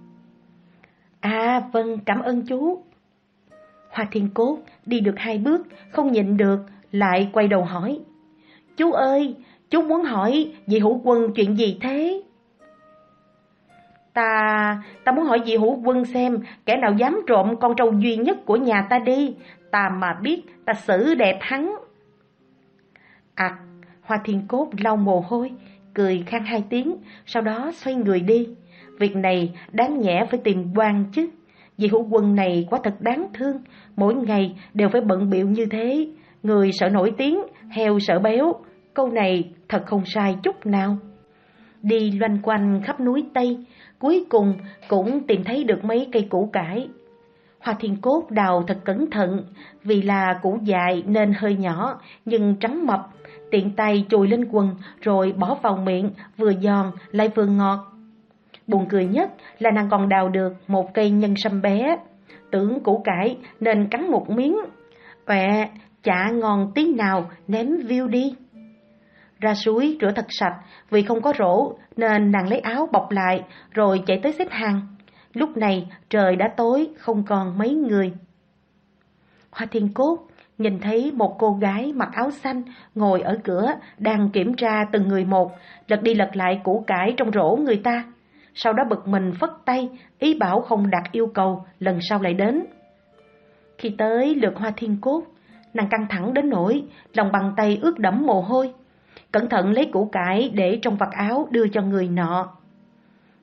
À vâng, cảm ơn chú. Hoa Thiên Cốt đi được hai bước, không nhịn được, lại quay đầu hỏi. Chú ơi, chú muốn hỏi Dị Hữu Quân chuyện gì thế? Ta, ta muốn hỏi Dị Hữu Quân xem kẻ nào dám trộm con trâu duy nhất của nhà ta đi, ta mà biết ta xử đẹp hắn. À, Hoa Thiên Cốt lau mồ hôi, cười khan hai tiếng, sau đó xoay người đi. Việc này đáng nhẽ phải tìm quan chứ. Dị Hữu Quân này quá thật đáng thương, mỗi ngày đều phải bận bịu như thế. Người sợ nổi tiếng, heo sợ béo, câu này thật không sai chút nào. Đi loanh quanh khắp núi Tây, cuối cùng cũng tìm thấy được mấy cây củ cải. Hoa Thiên Cốt đào thật cẩn thận, vì là củ dài nên hơi nhỏ, nhưng trắng mập, tiện tay chùi lên quần rồi bỏ vào miệng, vừa giòn lại vừa ngọt. Buồn cười nhất là nàng còn đào được một cây nhân sâm bé, tưởng củ cải nên cắn một miếng. Quẹ, chả ngon tí nào, ném viu đi. Ra suối rửa thật sạch, vì không có rổ nên nàng lấy áo bọc lại rồi chạy tới xếp hàng. Lúc này trời đã tối, không còn mấy người. Hoa Thiên Cốt nhìn thấy một cô gái mặc áo xanh ngồi ở cửa đang kiểm tra từng người một, lật đi lật lại củ cải trong rổ người ta. Sau đó bực mình phất tay, ý bảo không đặt yêu cầu, lần sau lại đến. Khi tới lượt Hoa Thiên Cốt, nàng căng thẳng đến nỗi lòng bàn tay ướt đẫm mồ hôi, cẩn thận lấy củ cải để trong vạt áo đưa cho người nọ.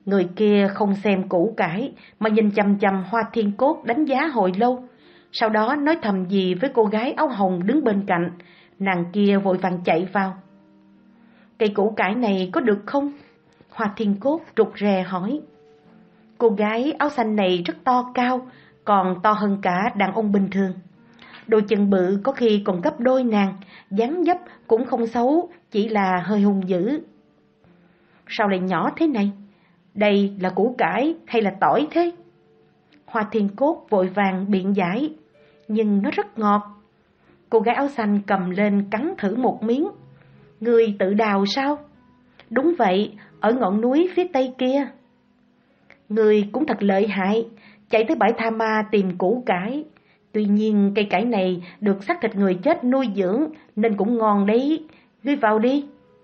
Người kia không xem củ cải mà nhìn chằm chằm Hoa Thiên Cốt đánh giá hồi lâu. Sau đó nói thầm gì với cô gái áo hồng đứng bên cạnh. Nàng kia vội vàng chạy vào. Cây củ cải này có được không? Hoa Thiên Cốt rụt rè hỏi. Cô gái áo xanh này rất to cao, còn to hơn cả đàn ông bình thường. Đôi chân bự có khi còn gấp đôi nàng, dáng dấp cũng không xấu, chỉ là hơi hung dữ. Sao lại nhỏ thế này? Đây là củ cải hay là tỏi thế? Hoa Thiên Cốt vội vàng biện giải, nhưng nó rất ngọt. Cô gái áo xanh cầm lên cắn thử một miếng. Người tự đào sao? Đúng vậy, ở ngọn núi phía tây kia. Người cũng thật lợi hại, chạy tới bãi Tha Ma tìm củ cải. Tuy nhiên cây cải này được xác thịt người chết nuôi dưỡng nên cũng ngon đấy, ngươi vào đi.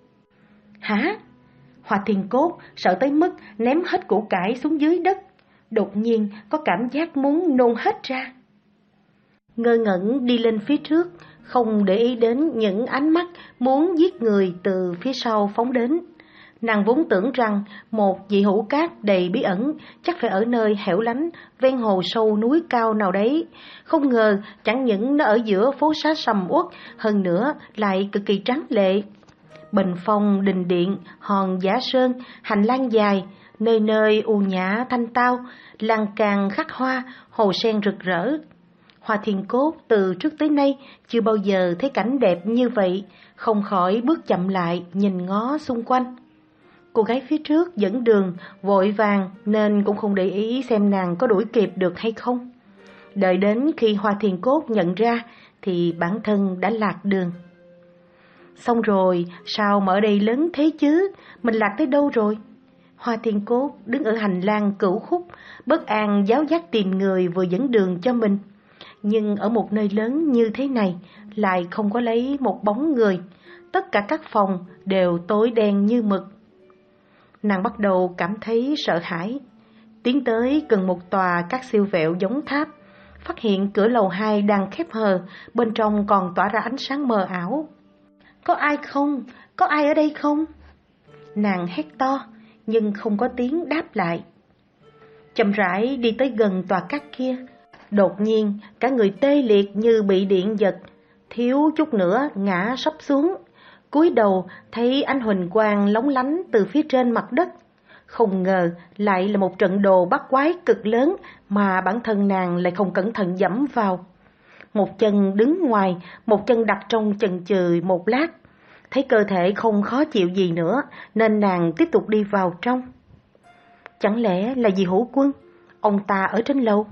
Hả? Hoa Thiên Cốt sợ tới mức ném hết củ cải xuống dưới đất, đột nhiên có cảm giác muốn nôn hết ra. Ngơ ngẩn đi lên phía trước, không để ý đến những ánh mắt muốn giết người từ phía sau phóng đến. Nàng vốn tưởng rằng một vị hữu cát đầy bí ẩn chắc phải ở nơi hẻo lánh ven hồ sâu núi cao nào đấy. Không ngờ chẳng những nó ở giữa phố xá sầm uất, hơn nữa lại cực kỳ tráng lệ. Bình phong, đình điện, hòn giả sơn, hành lang dài, nơi nơi u nhã thanh tao, lan can khắc hoa, hồ sen rực rỡ. Hoa Thiên Cốt từ trước tới nay chưa bao giờ thấy cảnh đẹp như vậy, không khỏi bước chậm lại nhìn ngó xung quanh. Cô gái phía trước dẫn đường vội vàng nên cũng không để ý xem nàng có đuổi kịp được hay không. Đợi đến khi Hoa Thiên Cốt nhận ra thì bản thân đã lạc đường. Xong rồi, sao mà ở đây lớn thế chứ? Mình lạc tới đâu rồi? Hoa Thiên Cốt đứng ở hành lang cửu khúc, bất an giáo giác tìm người vừa dẫn đường cho mình. Nhưng ở một nơi lớn như thế này lại không có lấy một bóng người. Tất cả các phòng đều tối đen như mực. Nàng bắt đầu cảm thấy sợ hãi. Tiến tới gần một tòa các siêu vẹo giống tháp, phát hiện cửa lầu hai đang khép hờ, bên trong còn tỏa ra ánh sáng mờ ảo. Có ai không? Có ai ở đây không? Nàng hét to, nhưng không có tiếng đáp lại. Chậm rãi đi tới gần tòa cát kia, đột nhiên cả người tê liệt như bị điện giật, thiếu chút nữa ngã sấp xuống. Cúi đầu thấy ánh huỳnh quang lóng lánh từ phía trên mặt đất. Không ngờ lại là một trận đồ bắt quái cực lớn mà bản thân nàng lại không cẩn thận dẫm vào. Một chân đứng ngoài, một chân đặt trong chần chừ một lát. Thấy cơ thể không khó chịu gì nữa nên nàng tiếp tục đi vào trong. Chẳng lẽ là dì Hữu Quân? Ông ta ở trên lầu.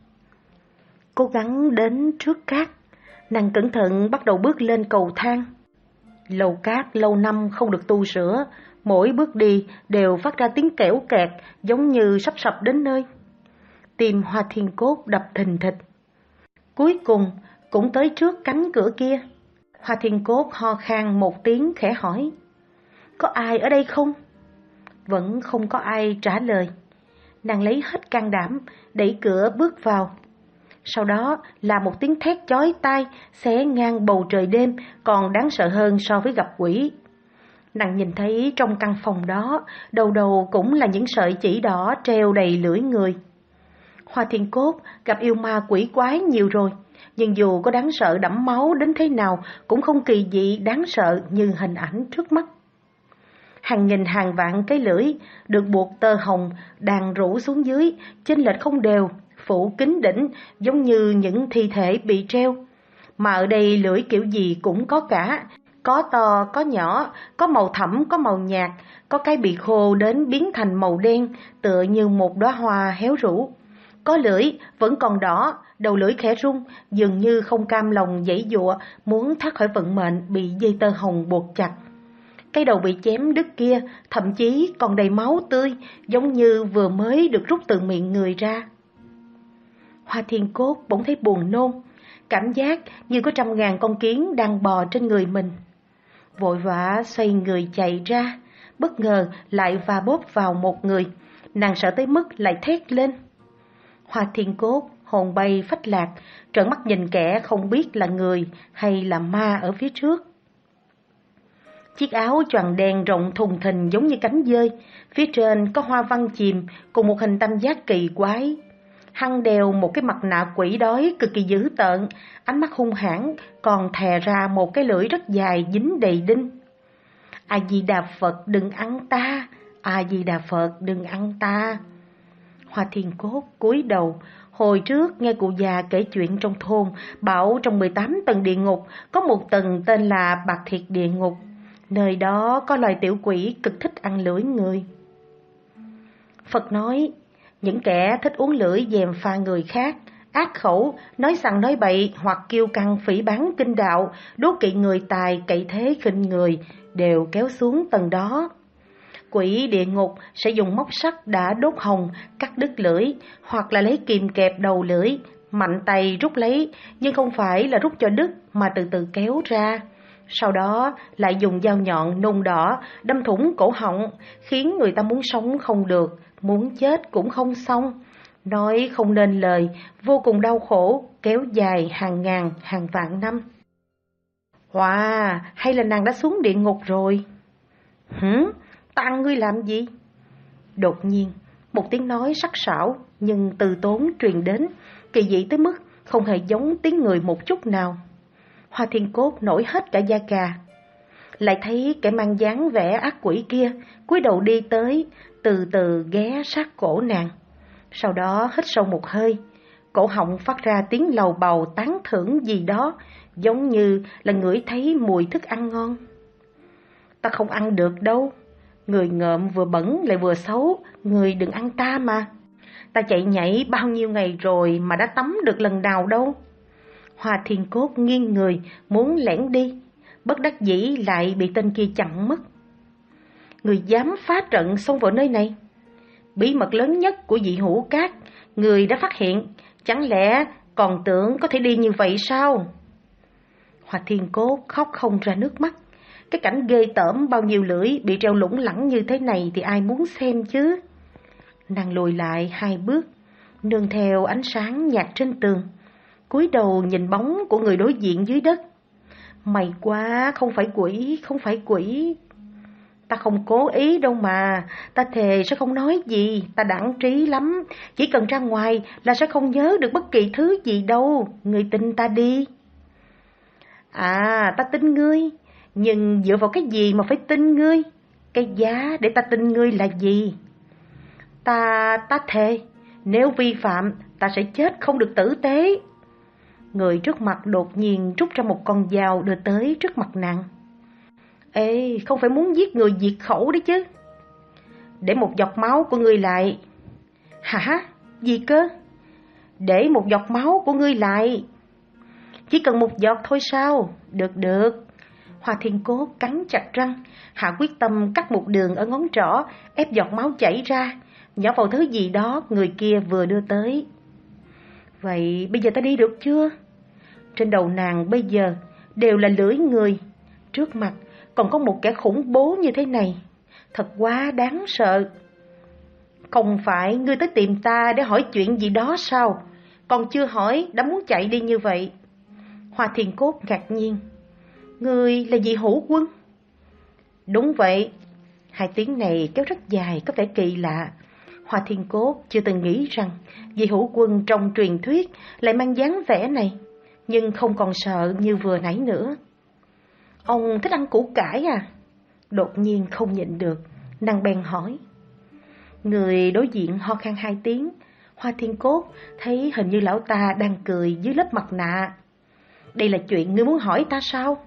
Cố gắng đến trước cát, nàng cẩn thận bắt đầu bước lên cầu thang. Lầu cát lâu năm không được tu sửa, mỗi bước đi đều phát ra tiếng kẽo kẹt giống như sắp sập đến nơi. Tim Hoa Thiên Cốt đập thình thịch. Cuối cùng cũng tới trước cánh cửa kia. Hoa Thiên Cốt ho khan một tiếng khẽ hỏi, có ai ở đây không? Vẫn không có ai trả lời. Nàng lấy hết can đảm đẩy cửa bước vào. Sau đó là một tiếng thét chói tai xé ngang bầu trời đêm, còn đáng sợ hơn so với gặp quỷ. Nàng nhìn thấy trong căn phòng đó, đầu đầu cũng là những sợi chỉ đỏ treo đầy lưỡi người. Hoa Thiên Cốt gặp yêu ma quỷ quái nhiều rồi, nhưng dù có đáng sợ đẫm máu đến thế nào cũng không kỳ dị đáng sợ như hình ảnh trước mắt. Hàng nghìn hàng vạn cái lưỡi được buộc tơ hồng đàn rũ xuống dưới, chênh lệch không đều, phủ kín đỉnh giống như những thi thể bị treo. Mà ở đây lưỡi kiểu gì cũng có cả, có to, có nhỏ, có màu thẫm, có màu nhạt, có cái bị khô đến biến thành màu đen, tựa như một đóa hoa héo rũ. Có lưỡi vẫn còn đỏ, đầu lưỡi khẽ rung, dường như không cam lòng giãy giụa, muốn thoát khỏi vận mệnh bị dây tơ hồng buộc chặt. Cái đầu bị chém đứt kia thậm chí còn đầy máu tươi, giống như vừa mới được rút từ miệng người ra. Hoa Thiên Cốt bỗng thấy buồn nôn, cảm giác như có trăm ngàn con kiến đang bò trên người mình. Vội vã xoay người chạy ra, bất ngờ lại va bóp vào một người, nàng sợ tới mức lại thét lên. Hoa Thiên Cốt hồn bay phách lạc, trợn mắt nhìn kẻ không biết là người hay là ma ở phía trước. Chiếc áo choàng đen rộng thùng thình giống như cánh dơi, phía trên có hoa văn chìm cùng một hình tam giác kỳ quái. Hắn đeo một cái mặt nạ quỷ đói cực kỳ dữ tợn, ánh mắt hung hãn, còn thè ra một cái lưỡi rất dài dính đầy đinh. A Di Đà Phật đừng ăn ta, A Di Đà Phật đừng ăn ta. Hoa Thiên Cốt cúi đầu. Hồi trước nghe cụ già kể chuyện trong thôn, bảo trong mười tám tầng địa ngục có một tầng tên là Bạc Thiệt Địa Ngục. Nơi đó có loài tiểu quỷ cực thích ăn lưỡi người. Phật nói, những kẻ thích uống lưỡi dèm pha người khác, ác khẩu, nói sằng nói bậy hoặc kiêu căng phỉ báng kinh đạo, đố kỵ người tài, cậy thế khinh người, đều kéo xuống tầng đó. Quỷ địa ngục sẽ dùng móc sắt đã đốt hồng cắt đứt lưỡi, hoặc là lấy kìm kẹp đầu lưỡi, mạnh tay rút lấy, nhưng không phải là rút cho đứt mà từ từ kéo ra. Sau đó lại dùng dao nhọn nung đỏ đâm thủng cổ họng, khiến người ta muốn sống không được, muốn chết cũng không xong. Nói không nên lời, vô cùng đau khổ, kéo dài hàng ngàn, hàng vạn năm. Wow, hay là nàng đã xuống địa ngục rồi? Hử? Ta ăn ngươi làm gì? Đột nhiên, một tiếng nói sắc sảo nhưng từ tốn truyền đến, kỳ dị tới mức không hề giống tiếng người một chút nào. Hoa Thiên Cốt nổi hết cả da gà. Lại thấy kẻ mang dáng vẻ ác quỷ kia cúi đầu đi tới, từ từ ghé sát cổ nàng. Sau đó hít sâu một hơi, cổ họng phát ra tiếng lầu bầu tán thưởng gì đó, giống như là ngửi thấy mùi thức ăn ngon. Ta không ăn được đâu, người ngợm vừa bẩn lại vừa xấu, người đừng ăn ta mà. Ta chạy nhảy bao nhiêu ngày rồi mà đã tắm được lần nào đâu. Hoa Thiên Cốt nghiêng người, muốn lẻn đi, bất đắc dĩ lại bị tên kia chặn mất. Người dám phá trận xông vào nơi này? Bí mật lớn nhất của dị hữu cát, người đã phát hiện, chẳng lẽ còn tưởng có thể đi như vậy sao? Hoa Thiên Cốt khóc không ra nước mắt. Cái cảnh ghê tởm bao nhiêu lưỡi bị treo lủng lẳng như thế này thì ai muốn xem chứ? Nàng lùi lại hai bước, nương theo ánh sáng nhạt trên tường, cúi đầu nhìn bóng của người đối diện dưới đất. May quá, không phải quỷ, không phải quỷ. Ta không cố ý đâu mà, ta thề sẽ không nói gì, ta đẳng trí lắm, chỉ cần ra ngoài là sẽ không nhớ được bất kỳ thứ gì đâu, người tin ta đi. À, ta tin ngươi, nhưng dựa vào cái gì mà phải tin ngươi? Cái giá để ta tin ngươi là gì? Ta, ta thề, nếu vi phạm, ta sẽ chết không được tử tế. Người trước mặt đột nhiên rút ra một con dao đưa tới trước mặt nàng. Ê, không phải muốn giết người diệt khẩu đấy chứ. Để một giọt máu của ngươi lại. Hả? Gì cơ? Để một giọt máu của ngươi lại. Chỉ cần một giọt thôi sao? Được được. Hoa Thiên Cốt cắn chặt răng, hạ quyết tâm cắt một đường ở ngón trỏ, ép giọt máu chảy ra, nhỏ vào thứ gì đó người kia vừa đưa tới. Vậy bây giờ ta đi được chưa? Trên đầu nàng bây giờ đều là lưỡi người, trước mặt còn có một kẻ khủng bố như thế này, thật quá đáng sợ. Không phải ngươi tới tìm ta để hỏi chuyện gì đó sao? Còn chưa hỏi đã muốn chạy đi như vậy. Hoa Thiên Cốt ngạc nhiên. Ngươi là dị hữu quân? Đúng vậy. Hai tiếng này kéo rất dài, có vẻ kỳ lạ. Hoa Thiên Cốt chưa từng nghĩ rằng dị hữu quân trong truyền thuyết lại mang dáng vẻ này, nhưng không còn sợ như vừa nãy nữa. Ông thích ăn củ cải à? Đột nhiên không nhịn được, nàng bèn hỏi. Người đối diện ho khan hai tiếng. Hoa Thiên Cốt thấy hình như lão ta đang cười dưới lớp mặt nạ. Đây là chuyện ngươi muốn hỏi ta sao?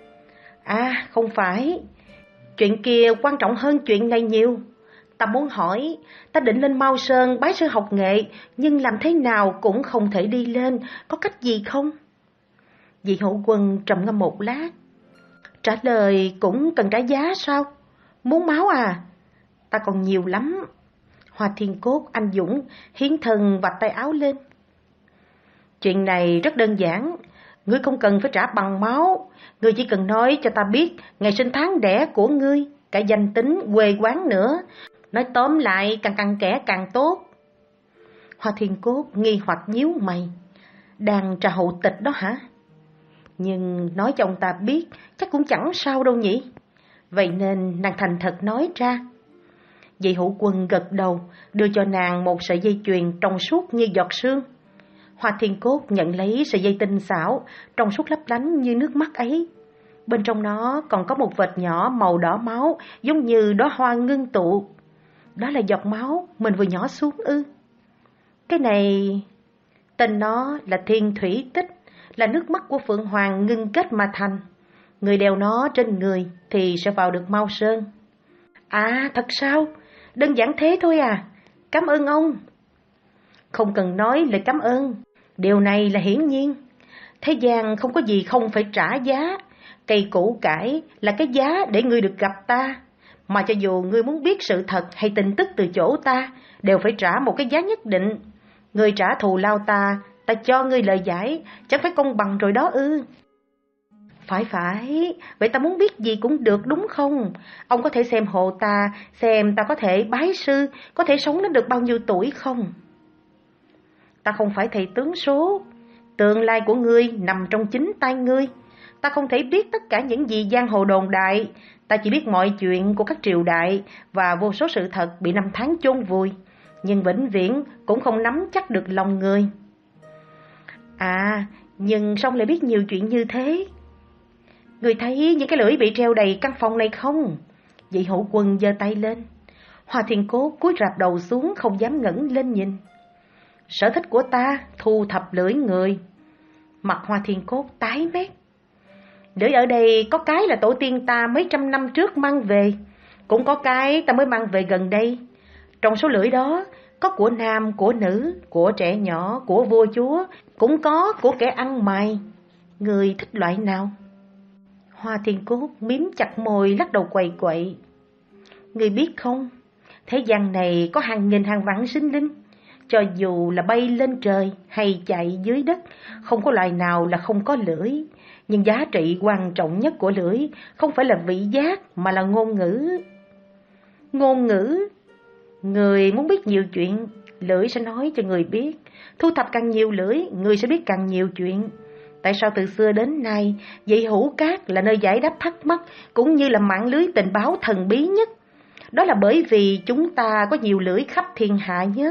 À, không phải. Chuyện kia quan trọng hơn chuyện này nhiều. Ta muốn hỏi, ta định lên Mao Sơn bái sư học nghệ, nhưng làm thế nào cũng không thể đi lên, có cách gì không? Dị hữu quân trầm ngâm một lát. Trả lời cũng cần trả giá sao? Muốn máu à? Ta còn nhiều lắm. Hoa Thiên Cốt anh dũng, hiến thân vạch tay áo lên. Chuyện này rất đơn giản, ngươi không cần phải trả bằng máu, ngươi chỉ cần nói cho ta biết ngày sinh tháng đẻ của ngươi, cả danh tính, quê quán nữa. Nói tóm lại càng cặn kẽ càng tốt. Hoa Thiên Cốt nghi hoặc nhíu mày. Đang trà hậu tịch đó hả? Nhưng nói cho ông ta biết chắc cũng chẳng sao đâu nhỉ. vậy nên nàng thành thật nói ra. Dị Hữu Quân gật đầu, đưa cho nàng một sợi dây chuyền trong suốt như giọt sương. Hoa Thiên Cốt nhận lấy sợi dây tinh xảo, trong suốt lấp lánh như nước mắt ấy. Bên trong nó còn có một vệt nhỏ màu đỏ máu, giống như đóa hoa ngưng tụ. Đó là giọt máu mình vừa nhỏ xuống ư? Cái này, tên nó là Thiên Thủy Tích, là nước mắt của Phượng Hoàng ngưng kết mà thành. Người đeo nó trên người thì sẽ vào được Mao Sơn. À, thật sao? Đơn giản thế thôi à? Cảm ơn ông. Không cần nói lời cảm ơn, điều này là hiển nhiên. Thế gian không có gì không phải trả giá. Cây củ cải là cái giá để ngươi được gặp ta. Mà cho dù ngươi muốn biết sự thật hay tin tức từ chỗ ta, đều phải trả một cái giá nhất định. Ngươi trả thù lao ta, ta cho ngươi lời giải, chẳng phải công bằng rồi đó ư? Phải phải, vậy ta muốn biết gì cũng được đúng không? Ông có thể xem hộ ta, xem ta có thể bái sư, có thể sống đến được bao nhiêu tuổi không? Ta không phải thầy tướng số, tương lai của ngươi nằm trong chính tay ngươi. Ta không thể biết tất cả những gì giang hồ đồn đại, ta chỉ biết mọi chuyện của các triều đại và vô số sự thật bị năm tháng chôn vùi, nhưng vĩnh viễn cũng không nắm chắc được lòng người. À, nhưng sao lại biết nhiều chuyện như thế? Người thấy những cái lưỡi bị treo đầy căn phòng này không? Dị Hữu Quân giơ tay lên. Hoa Thiên Cốt cúi rạp đầu xuống, không dám ngẩng lên nhìn. Sở thích của ta thu thập lưỡi người. Mặt Hoa Thiên Cốt tái mét. Lưỡi ở đây có cái là tổ tiên ta mấy trăm năm trước mang về, cũng có cái ta mới mang về gần đây. Trong số lưỡi đó có của nam, của nữ, của trẻ nhỏ, của vua chúa, cũng có của kẻ ăn mày. Người thích loại nào? Hoa Thiên Cốt miếm chặt môi, lắc đầu quậy quậy. Người biết không, thế gian này có hàng nghìn hàng vạn sinh linh, cho dù là bay lên trời hay chạy dưới đất, không có loài nào là không có lưỡi. Nhưng giá trị quan trọng nhất của lưỡi không phải là vị giác mà là ngôn ngữ. Ngôn ngữ? Người muốn biết nhiều chuyện, lưỡi sẽ nói cho người biết. Thu thập càng nhiều lưỡi, người sẽ biết càng nhiều chuyện. Tại sao từ xưa đến nay, Dị Hữu Cát là nơi giải đáp thắc mắc, cũng như là mạng lưới tình báo thần bí nhất? Đó là bởi vì chúng ta có nhiều lưỡi khắp thiên hạ nhất.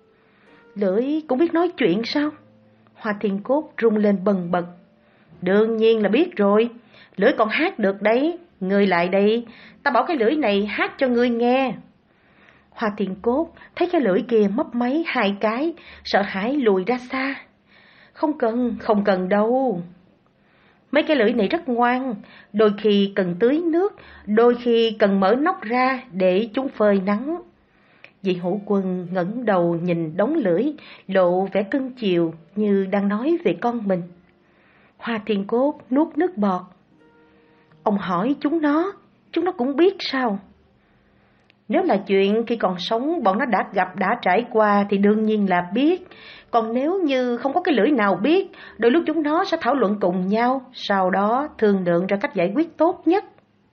Lưỡi cũng biết nói chuyện sao? Hoa Thiên Cốt rung lên bần bật. Đương nhiên là biết rồi, lưỡi còn hát được đấy. Ngươi lại đây, ta bảo cái lưỡi này hát cho ngươi nghe. Hoa Thiên Cốt thấy cái lưỡi kia mấp máy hai cái, sợ hãi lùi ra xa. Không cần, không cần đâu. Mấy cái lưỡi này rất ngoan, đôi khi cần tưới nước, đôi khi cần mở nắp ra để chúng phơi nắng. Dị Hữu Quân ngẩng đầu nhìn đống lưỡi, lộ vẻ cưng chiều như đang nói về con mình. Hoa Thiên Cốt nuốt nước bọt. Ông hỏi chúng nó, chúng nó cũng biết sao? Nếu là chuyện khi còn sống bọn nó đã gặp đã trải qua thì đương nhiên là biết. Còn nếu như không có cái lưỡi nào biết, đôi lúc chúng nó sẽ thảo luận cùng nhau, sau đó thương lượng ra cách giải quyết tốt nhất.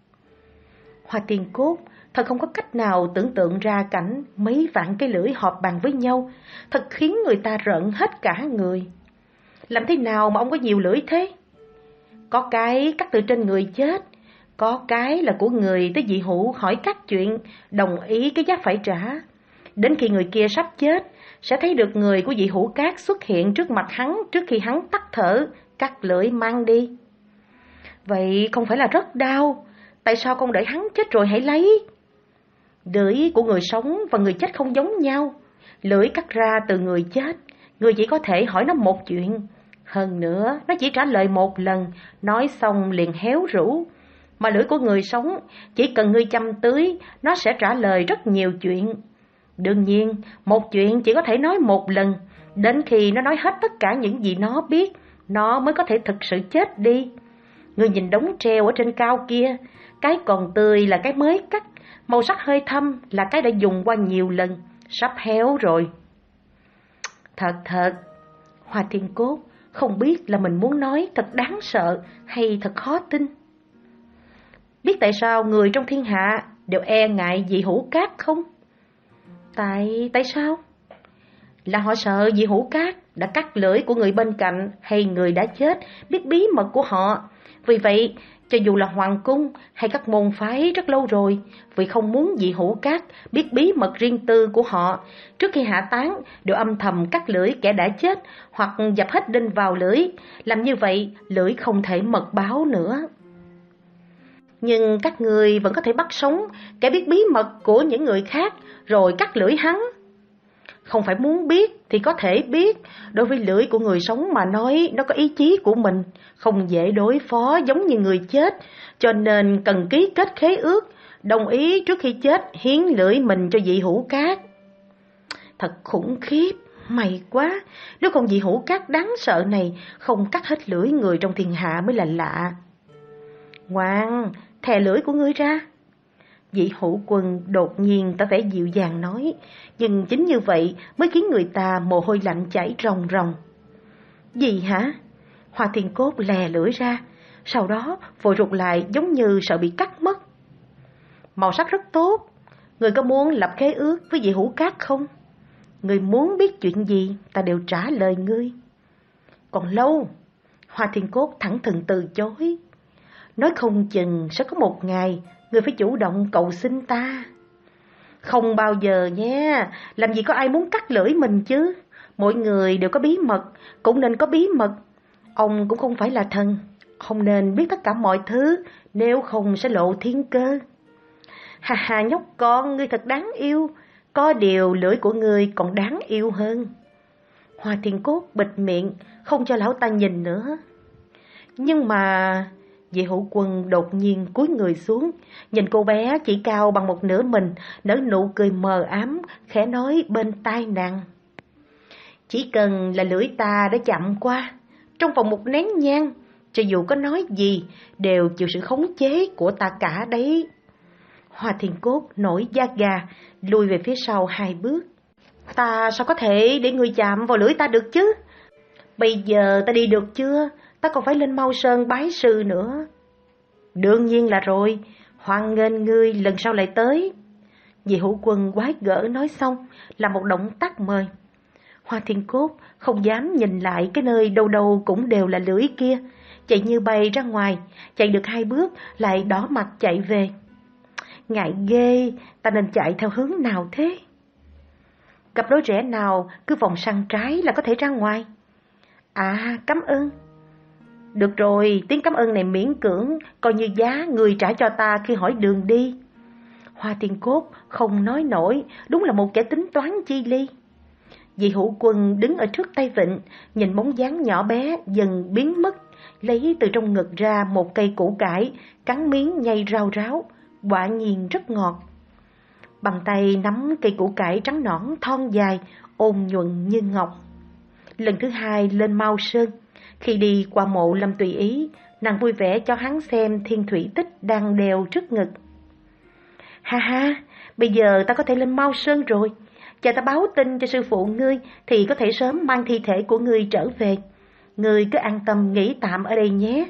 Hoa Thiên Cốt thật không có cách nào tưởng tượng ra cảnh mấy vạn cái lưỡi họp bàn với nhau, thật khiến người ta rợn hết cả người. Làm thế nào mà ông có nhiều lưỡi thế? Có cái cắt từ trên người chết, có cái là của người tới Dị Hữu hỏi các chuyện, đồng ý cái giá phải trả. Đến khi người kia sắp chết, sẽ thấy được người của Dị Hữu Cát xuất hiện trước mặt hắn trước khi hắn tắt thở, cắt lưỡi mang đi. Vậy không phải là rất đau? Tại sao không đợi hắn chết rồi hãy lấy? Lưỡi của người sống và người chết không giống nhau. Lưỡi cắt ra từ người chết, người chỉ có thể hỏi nó một chuyện. Hơn nữa, nó chỉ trả lời một lần, nói xong liền héo rũ. Mà lưỡi của người sống, chỉ cần ngươi chăm tưới, nó sẽ trả lời rất nhiều chuyện. Đương nhiên, một chuyện chỉ có thể nói một lần, đến khi nó nói hết tất cả những gì nó biết, nó mới có thể thực sự chết đi. Ngươi nhìn đống treo ở trên cao kia, cái còn tươi là cái mới cắt, màu sắc hơi thâm là cái đã dùng qua nhiều lần, sắp héo rồi. Thật thật, Hoa Thiên Cốt không biết là mình muốn nói thật đáng sợ hay thật khó tin. Biết tại sao người trong thiên hạ đều e ngại Dị Hữu Cát không? Tại... tại sao? Là họ sợ Dị Hữu Cát đã cắt lưỡi của người bên cạnh hay người đã chết, biết bí mật của họ. Vì vậy, cho dù là hoàng cung hay các môn phái rất lâu rồi, vì không muốn Dị Hữu Các biết bí mật riêng tư của họ, trước khi hạ táng đều âm thầm cắt lưỡi kẻ đã chết hoặc dập hết đinh vào lưỡi. Làm như vậy, lưỡi không thể mật báo nữa. Nhưng các người vẫn có thể bắt sống kẻ biết bí mật của những người khác rồi cắt lưỡi hắn. Không phải muốn biết thì có thể biết. Đối với lưỡi của người sống mà nói, nó có ý chí của mình, không dễ đối phó giống như người chết, cho nên cần ký kết khế ước, đồng ý trước khi chết hiến lưỡi mình cho Dị Hữu Các. Thật khủng khiếp, may quá, nếu không Dị Hữu Các đáng sợ này không cắt hết lưỡi người trong thiên hạ mới là lạ. Ngoan, thè lưỡi của ngươi ra. Dị Hữu Quân đột nhiên tỏ vẻ dịu dàng nói, nhưng chính như vậy mới khiến người ta mồ hôi lạnh chảy ròng ròng. Gì hả? Hoa Thiên Cốt lè lưỡi ra, sau đó vội rụt lại giống như sợ bị cắt mất. Màu sắc rất tốt, người có muốn lập khế ước với Dị Hữu Các không? Người muốn biết chuyện gì ta đều trả lời ngươi. Còn lâu, Hoa Thiên Cốt thẳng thừng từ chối. Nói không chừng sẽ có một ngày người phải chủ động cầu xin ta. Không bao giờ nha, làm gì có ai muốn cắt lưỡi mình chứ. Mỗi người đều có bí mật, cũng nên có bí mật. Ông cũng không phải là thần, không nên biết tất cả mọi thứ, nếu không sẽ lộ thiên cơ. Hà hà nhóc con, ngươi thật đáng yêu, có điều lưỡi của ngươi còn đáng yêu hơn. Hoa Thiên Cốt bịt miệng, không cho lão ta nhìn nữa. Nhưng mà... Dị Hữu Quân đột nhiên cúi người xuống, nhìn cô bé chỉ cao bằng một nửa mình, nở nụ cười mờ ám, khẽ nói bên tai nàng. Chỉ cần là lưỡi ta đã chạm qua, trong vòng một nén nhang, cho dù có nói gì, đều chịu sự khống chế của ta cả đấy. Hoa Thiên Cốt nổi da gà, lùi về phía sau hai bước. Ta sao có thể để người chạm vào lưỡi ta được chứ? Bây giờ ta đi được chưa? Ta còn phải lên Mau Sơn bái sư nữa. Đương nhiên là rồi, hoan nghênh ngươi lần sau lại tới. Dị Hữu Quân quái gở nói xong, làm một động tác mời. Hoa Thiên Cốt không dám nhìn lại cái nơi đâu đâu cũng đều là lưỡi kia, chạy như bay ra ngoài, chạy được hai bước lại đỏ mặt chạy về. Ngại ghê, ta nên chạy theo hướng nào thế? Cặp đôi rẽ nào cứ vòng sang trái là có thể ra ngoài. À, cảm ơn. Được rồi, tiếng cảm ơn này miễn cưỡng, coi như giá người trả cho ta khi hỏi đường đi. Hoa Thiên Cốt không nói nổi, đúng là một kẻ tính toán chi ly. Dị Hữu Quân đứng ở trước tay vịnh, nhìn bóng dáng nhỏ bé dần biến mất, lấy từ trong ngực ra một cây củ cải, cắn miếng nhai rau ráo, quả nhiên rất ngọt. Bàn tay nắm cây củ cải trắng nõn thon dài, ôn nhuận như ngọc. Lần thứ hai lên Mau Sơn, khi đi qua mộ Lâm Tùy Ý, nàng vui vẻ cho hắn xem thiên thủy tích đang đeo trước ngực. Ha ha, bây giờ ta có thể lên Mau Sơn rồi. Chờ ta báo tin cho sư phụ ngươi thì có thể sớm mang thi thể của ngươi trở về. Ngươi cứ an tâm nghỉ tạm ở đây nhé.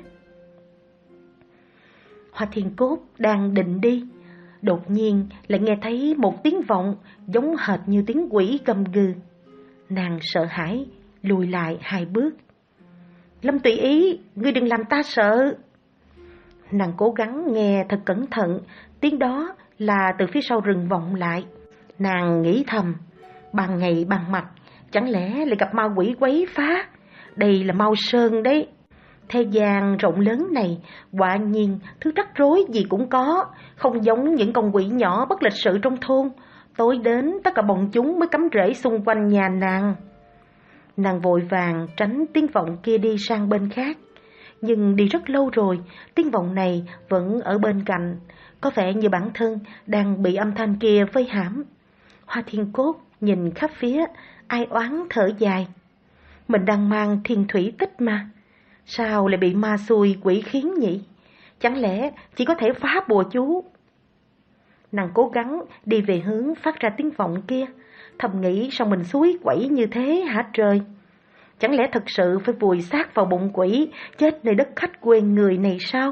Hoa Thiên Cốt đang định đi, đột nhiên lại nghe thấy một tiếng vọng giống hệt như tiếng quỷ gầm gừ. Nàng sợ hãi, lùi lại hai bước. Lâm Tùy Ý, ngươi đừng làm ta sợ. Nàng cố gắng nghe thật cẩn thận, tiếng đó là từ phía sau rừng vọng lại. Nàng nghĩ thầm, ban ngày ban mặt, chẳng lẽ lại gặp ma quỷ quấy phá? Đây là Mau Sơn đấy. Thế gian rộng lớn này, quả nhiên thứ rắc rối gì cũng có, không giống những con quỷ nhỏ bất lịch sự trong thôn. Tối đến tất cả bọn chúng mới cắm rễ xung quanh nhà nàng. Nàng vội vàng tránh tiếng vọng kia đi sang bên khác. Nhưng đi rất lâu rồi, tiếng vọng này vẫn ở bên cạnh, có vẻ như bản thân đang bị âm thanh kia vây hãm. Hoa Thiên Cốt nhìn khắp phía, ai oán thở dài. Mình đang mang thiên thủy tích mà, sao lại bị ma xui quỷ khiến nhỉ? Chẳng lẽ chỉ có thể phá bùa chú? Nàng cố gắng đi về hướng phát ra tiếng vọng kia, thầm nghĩ sao mình suối quẩy như thế hả trời? Chẳng lẽ thật sự phải vùi xác vào bụng quỷ, chết nơi đất khách quê người này sao?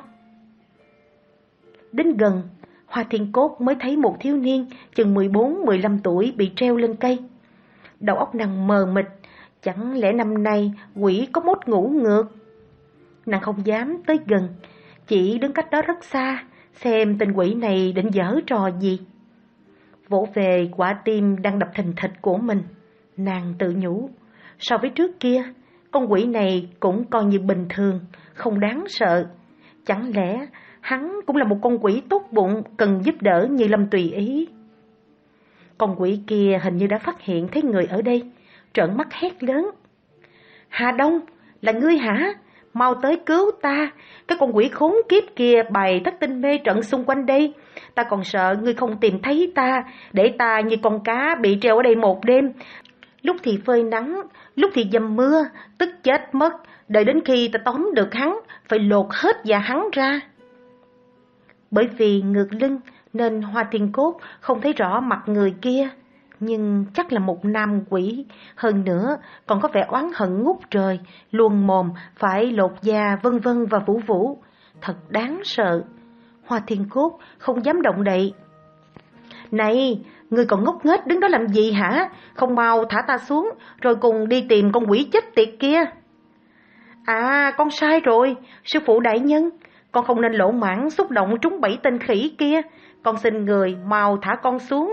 Đến gần, Hoa Thiên Cốt mới thấy một thiếu niên chừng mười bốn mười lăm tuổi bị treo lên cây. Đầu óc nàng mờ mịt, Chẳng lẽ năm nay quỷ có mốt ngủ ngược? Nàng không dám tới gần, chỉ đứng cách đó rất xa, xem tên quỷ này định giở trò gì. Vỗ về quả tim đang đập thình thịch của mình, nàng tự nhủ, so với trước kia, con quỷ này cũng coi như bình thường, không đáng sợ. Chẳng lẽ hắn cũng là một con quỷ tốt bụng, cần giúp đỡ như Lâm tùy ý? Con quỷ kia hình như đã phát hiện thấy người ở đây, trợn mắt hét lớn. Hà Đông, là ngươi hả? Mau tới cứu ta, cái con quỷ khốn kiếp kia bày thất tinh mê trận xung quanh đây. Ta còn sợ ngươi không tìm thấy ta, để ta như con cá bị treo ở đây một đêm. Lúc thì phơi nắng, lúc thì dầm mưa, tức chết mất. Đợi đến khi ta tóm được hắn, phải lột hết da hắn ra. Bởi vì ngược lưng nên Hoa Thiên Cốt không thấy rõ mặt người kia, nhưng chắc là một nam quỷ, hơn nữa còn có vẻ oán hận ngút trời, luôn mồm phải lột da vân vân và vũ vũ, thật đáng sợ. Hoa Thiên Cốt không dám động đậy. Này, ngươi còn ngốc nghếch đứng đó làm gì hả? Không mau thả ta xuống, rồi cùng đi tìm con quỷ chết tiệt kia. À, con sai rồi, sư phụ đại nhân, con không nên lỗ mãng xúc động trúng bẫy tên khỉ kia, con xin người mau thả con xuống.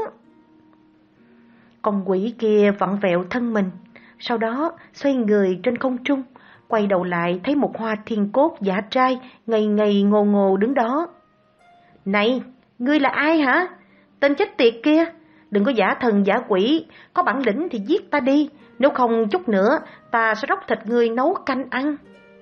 Con quỷ kia vặn vẹo thân mình, sau đó xoay người trên không trung, quay đầu lại thấy một Hoa Thiên Cốt giả trai ngây ngây ngô ngô đứng đó. Này, ngươi là ai hả? Tên chết tiệt kia, đừng có giả thần giả quỷ, có bản lĩnh thì giết ta đi, nếu không chút nữa ta sẽ róc thịt ngươi nấu canh ăn.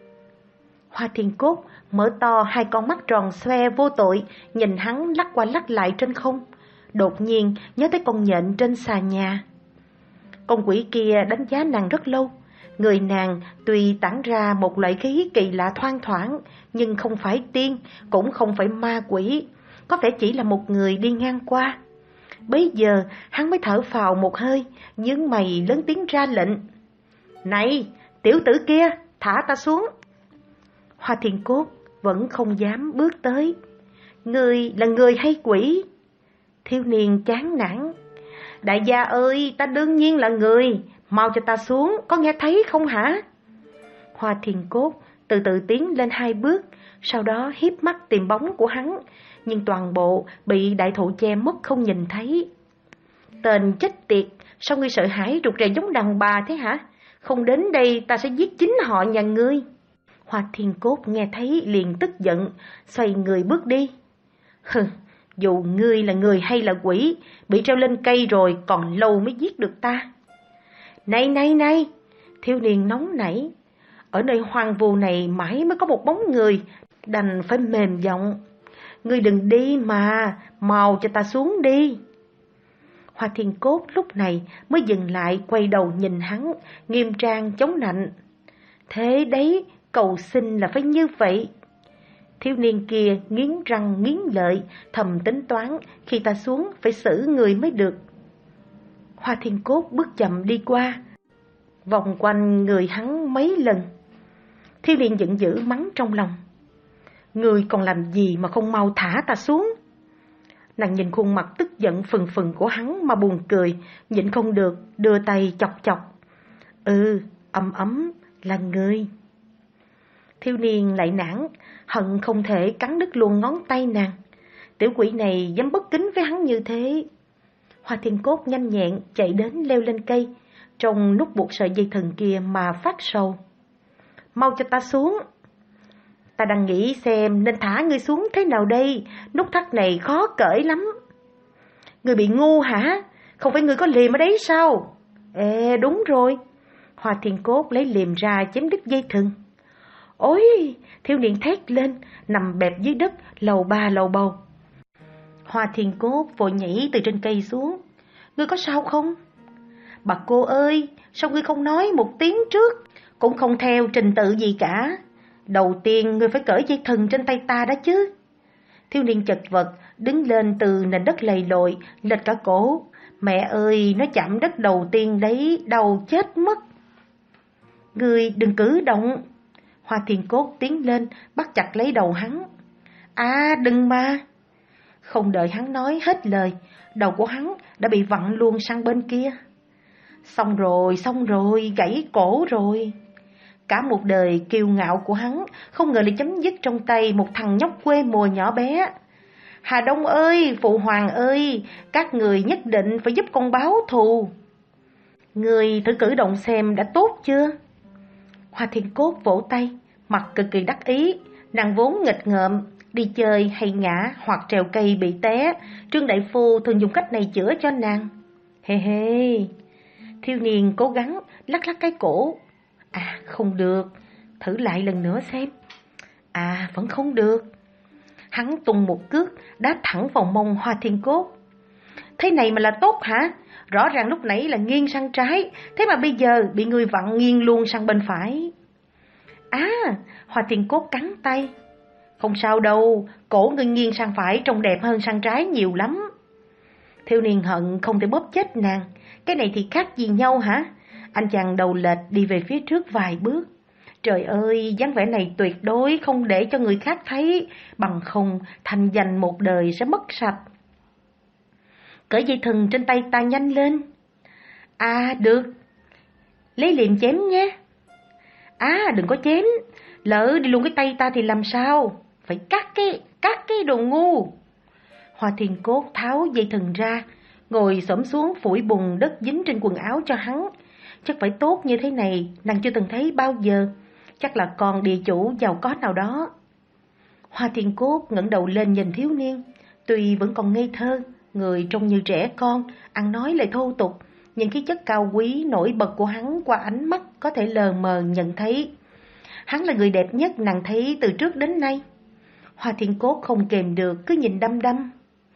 Hoa Thiên Cốt mở to hai con mắt tròn xoe vô tội, nhìn hắn lắc qua lắc lại trên không. Đột nhiên nhớ tới con nhện trên xà nhà. Con quỷ kia đánh giá nàng rất lâu. Người nàng tuy tản ra một loại khí kỳ lạ thoang thoảng, nhưng không phải tiên, cũng không phải ma quỷ, có vẻ chỉ là một người đi ngang qua. Bấy giờ hắn mới thở phào một hơi, nhướng mày lớn tiếng ra lệnh. Này, tiểu tử kia, thả ta xuống. Hoa Thiên Cốt vẫn không dám bước tới. Ngươi là người hay quỷ? Thiếu niên chán nản. Đại gia ơi, ta đương nhiên là người, mau cho ta xuống, có nghe thấy không hả? Hoa Thiên Cốt từ từ tiến lên hai bước, sau đó hiếp mắt tìm bóng của hắn, nhưng toàn bộ bị đại thụ che mất không nhìn thấy. Tên chết tiệt, sao ngươi sợ hãi rụt rè giống đàn bà thế hả? Không đến đây ta sẽ giết chính họ nhà ngươi. Hoa Thiên Cốt nghe thấy liền tức giận, xoay người bước đi. Hừ, dù ngươi là người hay là quỷ, bị treo lên cây rồi còn lâu mới giết được ta. Này này này, thiếu niên nóng nảy, ở nơi hoang vu này mãi mới có một bóng người, đành phải mềm giọng. Ngươi đừng đi mà, mau cho ta xuống đi. Hoa Thiên Cốt lúc này mới dừng lại, quay đầu nhìn hắn, nghiêm trang chống nạnh. Thế đấy, cầu xin là phải như vậy. Thiếu niên kia nghiến răng nghiến lợi, thầm tính toán, khi ta xuống phải xử người mới được. Hoa Thiên Cốt bước chậm đi qua, vòng quanh người hắn mấy lần. Thiếu niên giận dữ mắng trong lòng. Người còn làm gì mà không mau thả ta xuống? Nàng nhìn khuôn mặt tức giận phừng phừng của hắn mà buồn cười, nhịn không được, đưa tay chọc chọc. Ừ, ấm ấm, là người. Thiếu niên lại nản, hận không thể cắn đứt luôn ngón tay nàng. Tiểu quỷ này dám bất kính với hắn như thế. Hoa Thiên Cốt nhanh nhẹn chạy đến leo lên cây, trong nút buộc sợi dây thừng kia mà phát sầu. Mau cho ta xuống. Ta đang nghĩ xem nên thả ngươi xuống thế nào đây, nút thắt này khó cởi lắm. Ngươi bị ngu hả? Không phải ngươi có liềm ở đấy sao? Ê, đúng rồi. Hoa Thiên Cốt lấy liềm ra chém đứt dây thừng. Ôi, thiếu niên thét lên, nằm bẹp dưới đất, lầu ba lầu bầu. Hoa Thiên Cốt vội nhảy từ trên cây xuống. Ngươi có sao không? Bà cô ơi, sao ngươi không nói một tiếng trước, cũng không theo trình tự gì cả. Đầu tiên ngươi phải cởi dây thừng trên tay ta đã chứ. Thiếu niên chật vật đứng lên từ nền đất lầy lội, lệch cả cổ. Mẹ ơi, nó chạm đất đầu tiên đấy, đầu chết mất. Ngươi đừng cử động. Hoa Thiên Cốt tiến lên, bắt chặt lấy đầu hắn. À, đừng mà. Không đợi hắn nói hết lời, đầu của hắn đã bị vặn luôn sang bên kia. Xong rồi, xong rồi, gãy cổ rồi. Cả một đời kiêu ngạo của hắn không ngờ lại chấm dứt trong tay một thằng nhóc quê mùa nhỏ bé. Hà Đông ơi, Phụ Hoàng ơi, các người nhất định phải giúp con báo thù. Người thử cử động xem đã tốt chưa? Hoa Thiên Cốt vỗ tay, mặt cực kỳ đắc ý. Nàng vốn nghịch ngợm, đi chơi hay ngã hoặc trèo cây bị té, Trương đại phu thường dùng cách này chữa cho nàng. Hê hê. Thiếu niên cố gắng lắc lắc cái cổ. À, không được, thử lại lần nữa xem. À, vẫn không được. Hắn tung một cước, đá thẳng vào mông Hoa Thiên Cốt. Thế này mà là tốt hả? Rõ ràng lúc nãy là nghiêng sang trái, thế mà bây giờ bị người vặn nghiêng luôn sang bên phải. À, Hoa Thiên Cốt cắn tay. Không sao đâu, cổ người nghiêng sang phải trông đẹp hơn sang trái nhiều lắm. Thiếu niên hận không thể bóp chết nàng. Cái này thì khác gì nhau hả? Anh chàng đầu lệch đi về phía trước vài bước. Trời ơi, dáng vẻ này tuyệt đối không để cho người khác thấy, bằng không thành danh một đời sẽ mất sạch. Cởi dây thừng trên tay ta nhanh lên. À, được. Lấy liềm chém nhé. À, đừng có chém, lỡ đi luôn cái tay ta thì làm sao? Phải cắt cái, cắt cái đồ ngu. Hoa Thiên Cốt tháo dây thừng ra, ngồi xổm xuống phủi bùn đất dính trên quần áo cho hắn. Chắc phải tốt như thế này, nàng chưa từng thấy bao giờ. Chắc là con địa chủ giàu có nào đó. Hoa Thiên Cốt ngẩng đầu lên nhìn thiếu niên. Tuy vẫn còn ngây thơ, người trông như trẻ con, ăn nói lại thô tục, nhưng khí chất cao quý nổi bật của hắn qua ánh mắt có thể lờ mờ nhận thấy. Hắn là người đẹp nhất nàng thấy từ trước đến nay. Hoa Thiên Cốt không kềm được, cứ nhìn đăm đăm.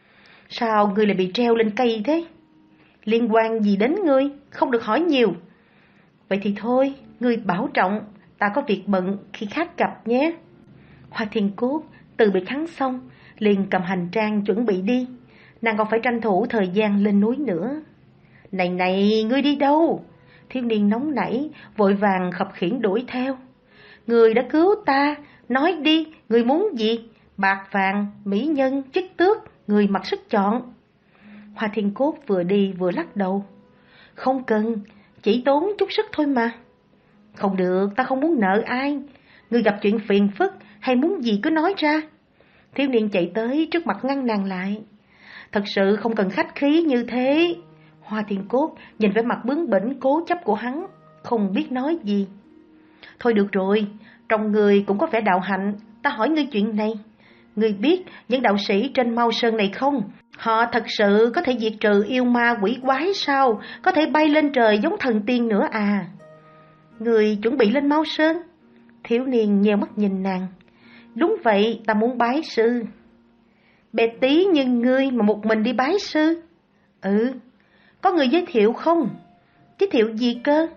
Sao ngươi lại bị treo lên cây thế? Liên quan gì đến ngươi? Không được hỏi nhiều. Vậy thì thôi, ngươi bảo trọng, ta có việc bận, khi khác gặp nhé. Hoa Thiên Cốt từ biệt hắn xong, liền cầm hành trang chuẩn bị đi. Nàng còn phải tranh thủ thời gian lên núi nữa. Này này, ngươi đi đâu? Thiếu niên nóng nảy, vội vàng khập khiễng đuổi theo. Ngươi đã cứu ta, nói đi, ngươi muốn gì? Bạc vàng, mỹ nhân, chức tước, ngươi mặc sức chọn. Hoa Thiên Cốt vừa đi vừa lắc đầu. Không cần, chỉ tốn chút sức thôi mà. Không được, ta không muốn nợ ai. Ngươi gặp chuyện phiền phức hay muốn gì cứ nói ra. Thiếu niên chạy tới trước mặt ngăn nàng lại. Thật sự không cần khách khí như thế. Hoa Thiên Cốt nhìn vẻ mặt bướng bỉnh cố chấp của hắn, không biết nói gì. Thôi được rồi, trong người cũng có vẻ đạo hạnh, ta hỏi ngươi chuyện này. Ngươi biết những đạo sĩ trên Mao Sơn này không? Họ thật sự có thể diệt trừ yêu ma quỷ quái sao? Có thể bay lên trời giống thần tiên nữa à? Ngươi chuẩn bị lên Mao Sơn? Thiếu niên nheo mắt nhìn nàng. Đúng vậy, ta muốn bái sư. Bé tí như ngươi mà một mình đi bái sư? Ừ, có người giới thiệu không? Giới thiệu gì cơ?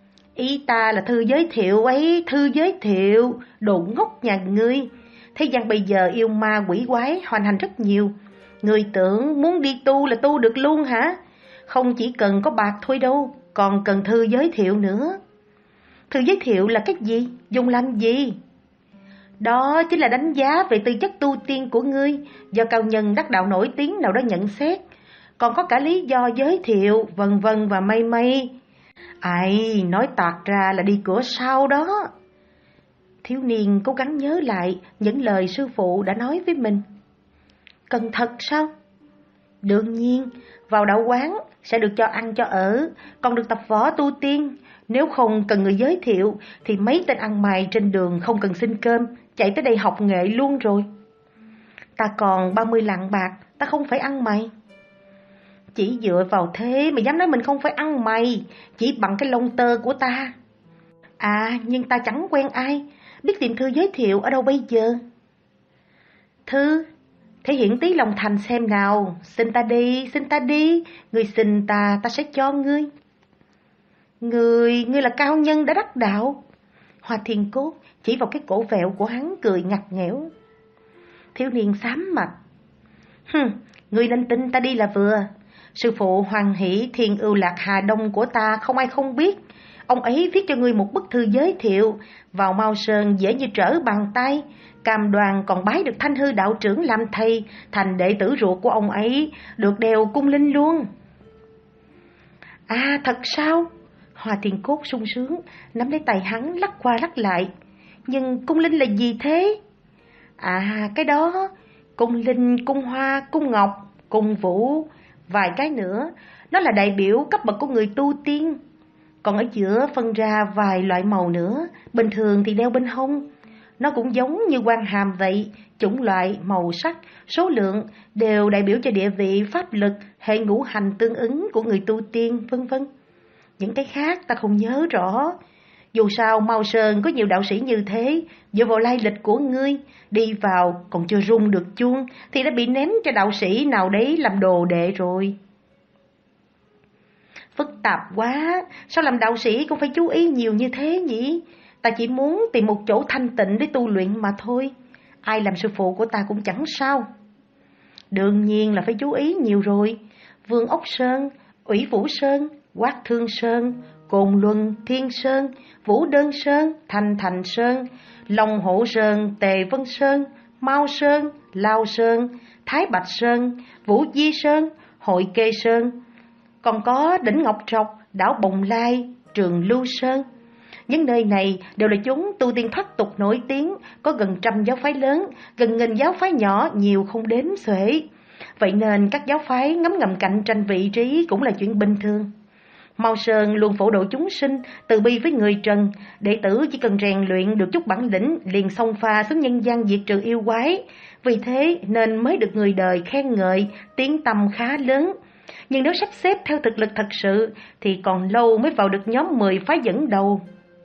Ý ta là thư giới thiệu ấy, thư giới thiệu, đồ ngốc nhà ngươi. Thế gian bây giờ yêu ma quỷ quái hoành hành rất nhiều. Ngươi tưởng muốn đi tu là tu được luôn hả? Không chỉ cần có bạc thôi đâu, còn cần thư giới thiệu nữa. Thư giới thiệu là cái gì? Dùng làm gì? Đó chính là đánh giá về tư chất tu tiên của ngươi, do cao nhân đắc đạo nổi tiếng nào đó nhận xét. Còn có cả lý do giới thiệu, vân vân và mây mây. Ai, nói toạc ra là đi cửa sau đó. Thiếu niên cố gắng nhớ lại những lời sư phụ đã nói với mình. Cần thật sao? Đương nhiên, vào đạo quán sẽ được cho ăn cho ở, còn được tập võ tu tiên. Nếu không cần người giới thiệu thì mấy tên ăn mày trên đường không cần xin cơm, chạy tới đây học nghệ luôn rồi. Ta còn ba mươi lạng bạc, ta không phải ăn mày. Chỉ dựa vào thế mà dám nói mình không phải ăn mày, chỉ bằng cái lông tơ của ta. À, nhưng ta chẳng quen ai, biết tìm thư giới thiệu ở đâu bây giờ? Thư, thể hiện tí lòng thành xem nào, xin ta đi, xin ta đi, người xin ta, ta sẽ cho ngươi. Người, ngươi là cao nhân đã đắc đạo. Hoa Thiên Cốt chỉ vào cái cổ vẹo của hắn cười ngặt nghẽo. Thiếu niên xám mặt. Hừm, ngươi nên tin ta đi là vừa. Sư phụ Hoàng Hỷ Thiên Ưu Lạc Hà Đông của ta không ai không biết. Ông ấy viết cho ngươi một bức thư giới thiệu, vào Mao Sơn dễ như trở bàn tay. Cam đoan còn bái được Thanh Hư đạo trưởng làm thầy, thành đệ tử ruột của ông ấy, được đèo cung linh luôn. À thật sao? Hoa Thiên Cốt sung sướng, nắm lấy tay hắn lắc qua lắc lại. Nhưng cung linh là gì thế? À cái đó, cung linh, cung hoa, cung ngọc, cung vũ, vài cái nữa, nó là đại biểu cấp bậc của người tu tiên. Còn ở giữa phân ra vài loại màu nữa, bình thường thì đeo bên hông. Nó cũng giống như quan hàm vậy, chủng loại, màu sắc, số lượng đều đại biểu cho địa vị, pháp lực, hệ ngũ hành tương ứng của người tu tiên, vân vân. Những cái khác ta không nhớ rõ. Dù sao Mao Sơn có nhiều đạo sĩ như thế, dựa vào lai lịch của ngươi, đi vào còn chưa rung được chuông thì đã bị ném cho đạo sĩ nào đấy làm đồ đệ rồi. Phức tạp quá, sao làm đạo sĩ cũng phải chú ý nhiều như thế nhỉ? Ta chỉ muốn tìm một chỗ thanh tịnh để tu luyện mà thôi. Ai làm sư phụ của ta cũng chẳng sao. Đương nhiên là phải chú ý nhiều rồi. Vương Ốc Sơn, Ủy Vũ Sơn, Quát Thương Sơn, Cồn Luân, Thiên Sơn, Vũ Đơn Sơn, Thành Thành Sơn, Long Hổ Sơn, Tề Vân Sơn, Mao Sơn, Lao Sơn, Thái Bạch Sơn, Vũ Di Sơn, Hội Kê Sơn. Còn có đỉnh Ngọc Trọc, đảo Bồng Lai, Trường Lưu Sơn. Những nơi này đều là chốn tu tiên thoát tục nổi tiếng, có gần trăm giáo phái lớn, gần nghìn giáo phái nhỏ, nhiều không đếm xuể. Vậy nên các giáo phái ngấm ngầm cạnh tranh vị trí cũng là chuyện bình thường. Mao Sơn luôn phổ độ chúng sinh, từ bi với người trần, đệ tử chỉ cần rèn luyện được chút bản lĩnh liền xông pha xuống nhân gian diệt trừ yêu quái. Vì thế nên mới được người đời khen ngợi, tiếng tăm khá lớn. Nhưng nếu sắp xếp theo thực lực thật sự thì còn lâu mới vào được nhóm mười phái dẫn đầu.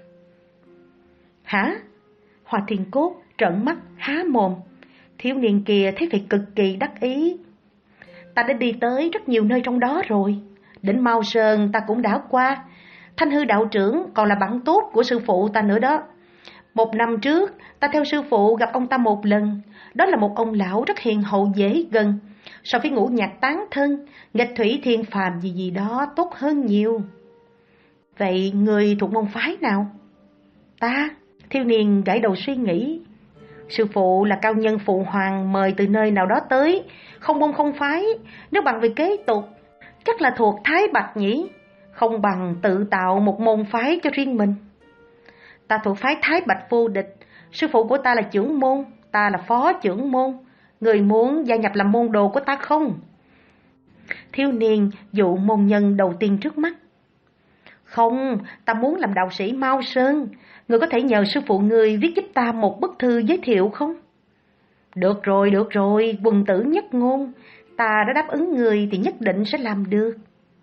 Hả? Hoa Thiên Cốt trợn mắt há mồm. Thiếu niên kia thấy vậy cực kỳ đắc ý. Ta đã đi tới rất nhiều nơi trong đó rồi. Đỉnh Mao Sơn ta cũng đã qua. Thanh Hư đạo trưởng còn là bạn tốt của sư phụ ta nữa đó. Một năm trước ta theo sư phụ gặp ông ta một lần. Đó là một ông lão rất hiền hậu dễ gần. So với Ngũ Nhạc tán thân, nghịch thủy thiên phàm gì gì đó tốt hơn nhiều. Vậy người thuộc môn phái nào? Ta? Thiếu niên gãi đầu suy nghĩ. Sư phụ là cao nhân phụ hoàng mời từ nơi nào đó tới, không môn không phái. Nếu bằng về kế tục, chắc là thuộc Thái Bạch nhỉ? Không bằng tự tạo một môn phái cho riêng mình. Ta thuộc phái Thái Bạch vô địch. Sư phụ của ta là trưởng môn, ta là phó trưởng môn. Người muốn gia nhập làm môn đồ của ta không? Thiếu niên dụ môn nhân đầu tiên trước mắt. Không, ta muốn làm đạo sĩ Mao Sơn. Người có thể nhờ sư phụ người viết giúp ta một bức thư giới thiệu không? Được rồi, được rồi, quần tử nhất ngôn. Ta đã đáp ứng người thì nhất định sẽ làm được.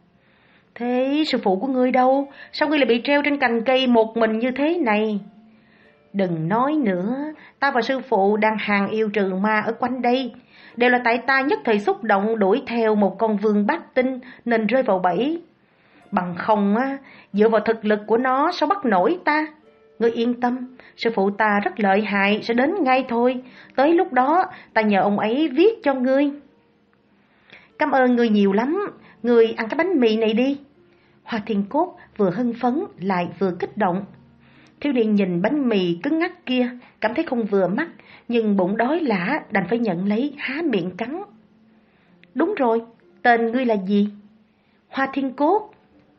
Thế sư phụ của ngươi đâu? Sao ngươi lại bị treo trên cành cây một mình như thế này? Đừng nói nữa, ta và sư phụ đang hàng yêu trừ ma ở quanh đây. Đều là tại ta nhất thời xúc động đuổi theo một con vương bát tinh nên rơi vào bẫy. Bằng không á, dựa vào thực lực của nó sao bắt nổi ta? Ngươi yên tâm, sư phụ ta rất lợi hại, sẽ đến ngay thôi. Tới lúc đó ta nhờ ông ấy viết cho ngươi. Cảm ơn ngươi nhiều lắm, ngươi ăn cái bánh mì này đi. Hoa Thiên Cốt vừa hưng phấn lại vừa kích động. Thiếu niên nhìn bánh mì cứng ngắc kia, cảm thấy không vừa mắt, nhưng bụng đói lả đành phải nhận lấy há miệng cắn. Đúng rồi, tên ngươi là gì? Hoa Thiên Cốt.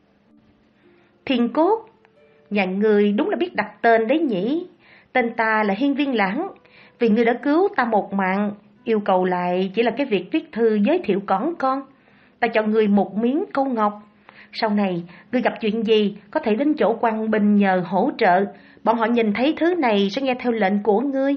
Thiên Cốt, nhà ngươi đúng là biết đặt tên đấy nhỉ. Tên ta là Hiên Viên Lãng, vì ngươi đã cứu ta một mạng, yêu cầu lại chỉ là cái việc viết thư giới thiệu cỏn con. Ta cho ngươi một miếng câu ngọc. Sau này, ngươi gặp chuyện gì có thể đến chỗ Quang Bình nhờ hỗ trợ. Bọn họ nhìn thấy thứ này sẽ nghe theo lệnh của ngươi.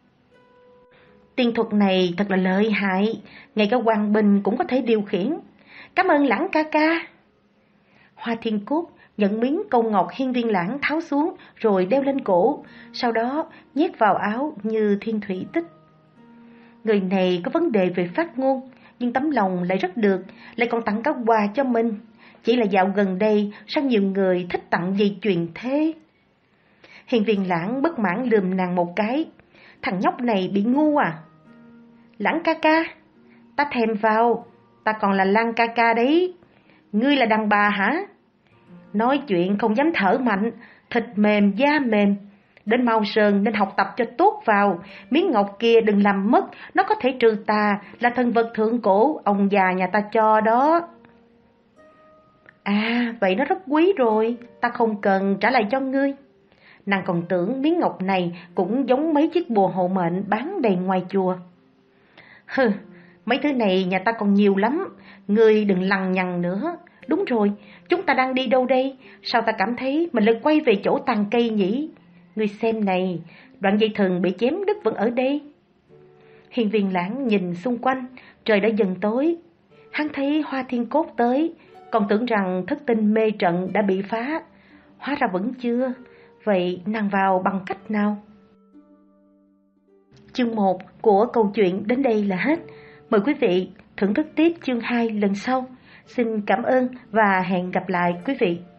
Tiên thuật này thật là lợi hại, ngay cả Quang Bình cũng có thể điều khiển. Cảm ơn Lãng ca ca. Hoa Thiên Cốt nhận miếng câu ngọc Hiên Viên Lãng tháo xuống rồi đeo lên cổ, sau đó nhét vào áo như thiên thủy tích. Người này có vấn đề về phát ngôn, nhưng tấm lòng lại rất được, lại còn tặng cả quà cho mình. Chỉ là dạo gần đây sao nhiều người thích tặng dây chuyền thế? Hiên Viên Lãng bất mãn lườm nàng một cái. Thằng nhóc này bị ngu à? Lãng ca ca, ta thèm vào, ta còn là Lan ca ca đấy. Ngươi là đàn bà hả? Nói chuyện không dám thở mạnh, thịt mềm da mềm. Đến Mao Sơn nên học tập cho tốt vào. Miếng ngọc kia đừng làm mất, nó có thể trừ tà, là thần vật thượng cổ ông già nhà ta cho đó. À, vậy nó rất quý rồi, ta không cần trả lại cho ngươi. Nàng còn tưởng miếng ngọc này cũng giống mấy chiếc bùa hộ mệnh bán đầy ngoài chùa. Hừ, mấy thứ này nhà ta còn nhiều lắm, ngươi đừng lằng nhằng nữa. Đúng rồi, chúng ta đang đi đâu đây? Sao ta cảm thấy mình lại quay về chỗ tàn cây nhỉ? Ngươi xem này, đoạn dây thừng bị chém đứt vẫn ở đây. Hiên Viên Lãng nhìn xung quanh, trời đã dần tối. Hắn thấy Hoa Thiên Cốt tới, còn tưởng rằng thất tinh mê trận đã bị phá. Hóa ra vẫn chưa, vậy nàng vào bằng cách nào? Chương một của câu chuyện đến đây là hết. Mời quý vị thưởng thức tiếp chương hai lần sau. Xin cảm ơn và hẹn gặp lại quý vị.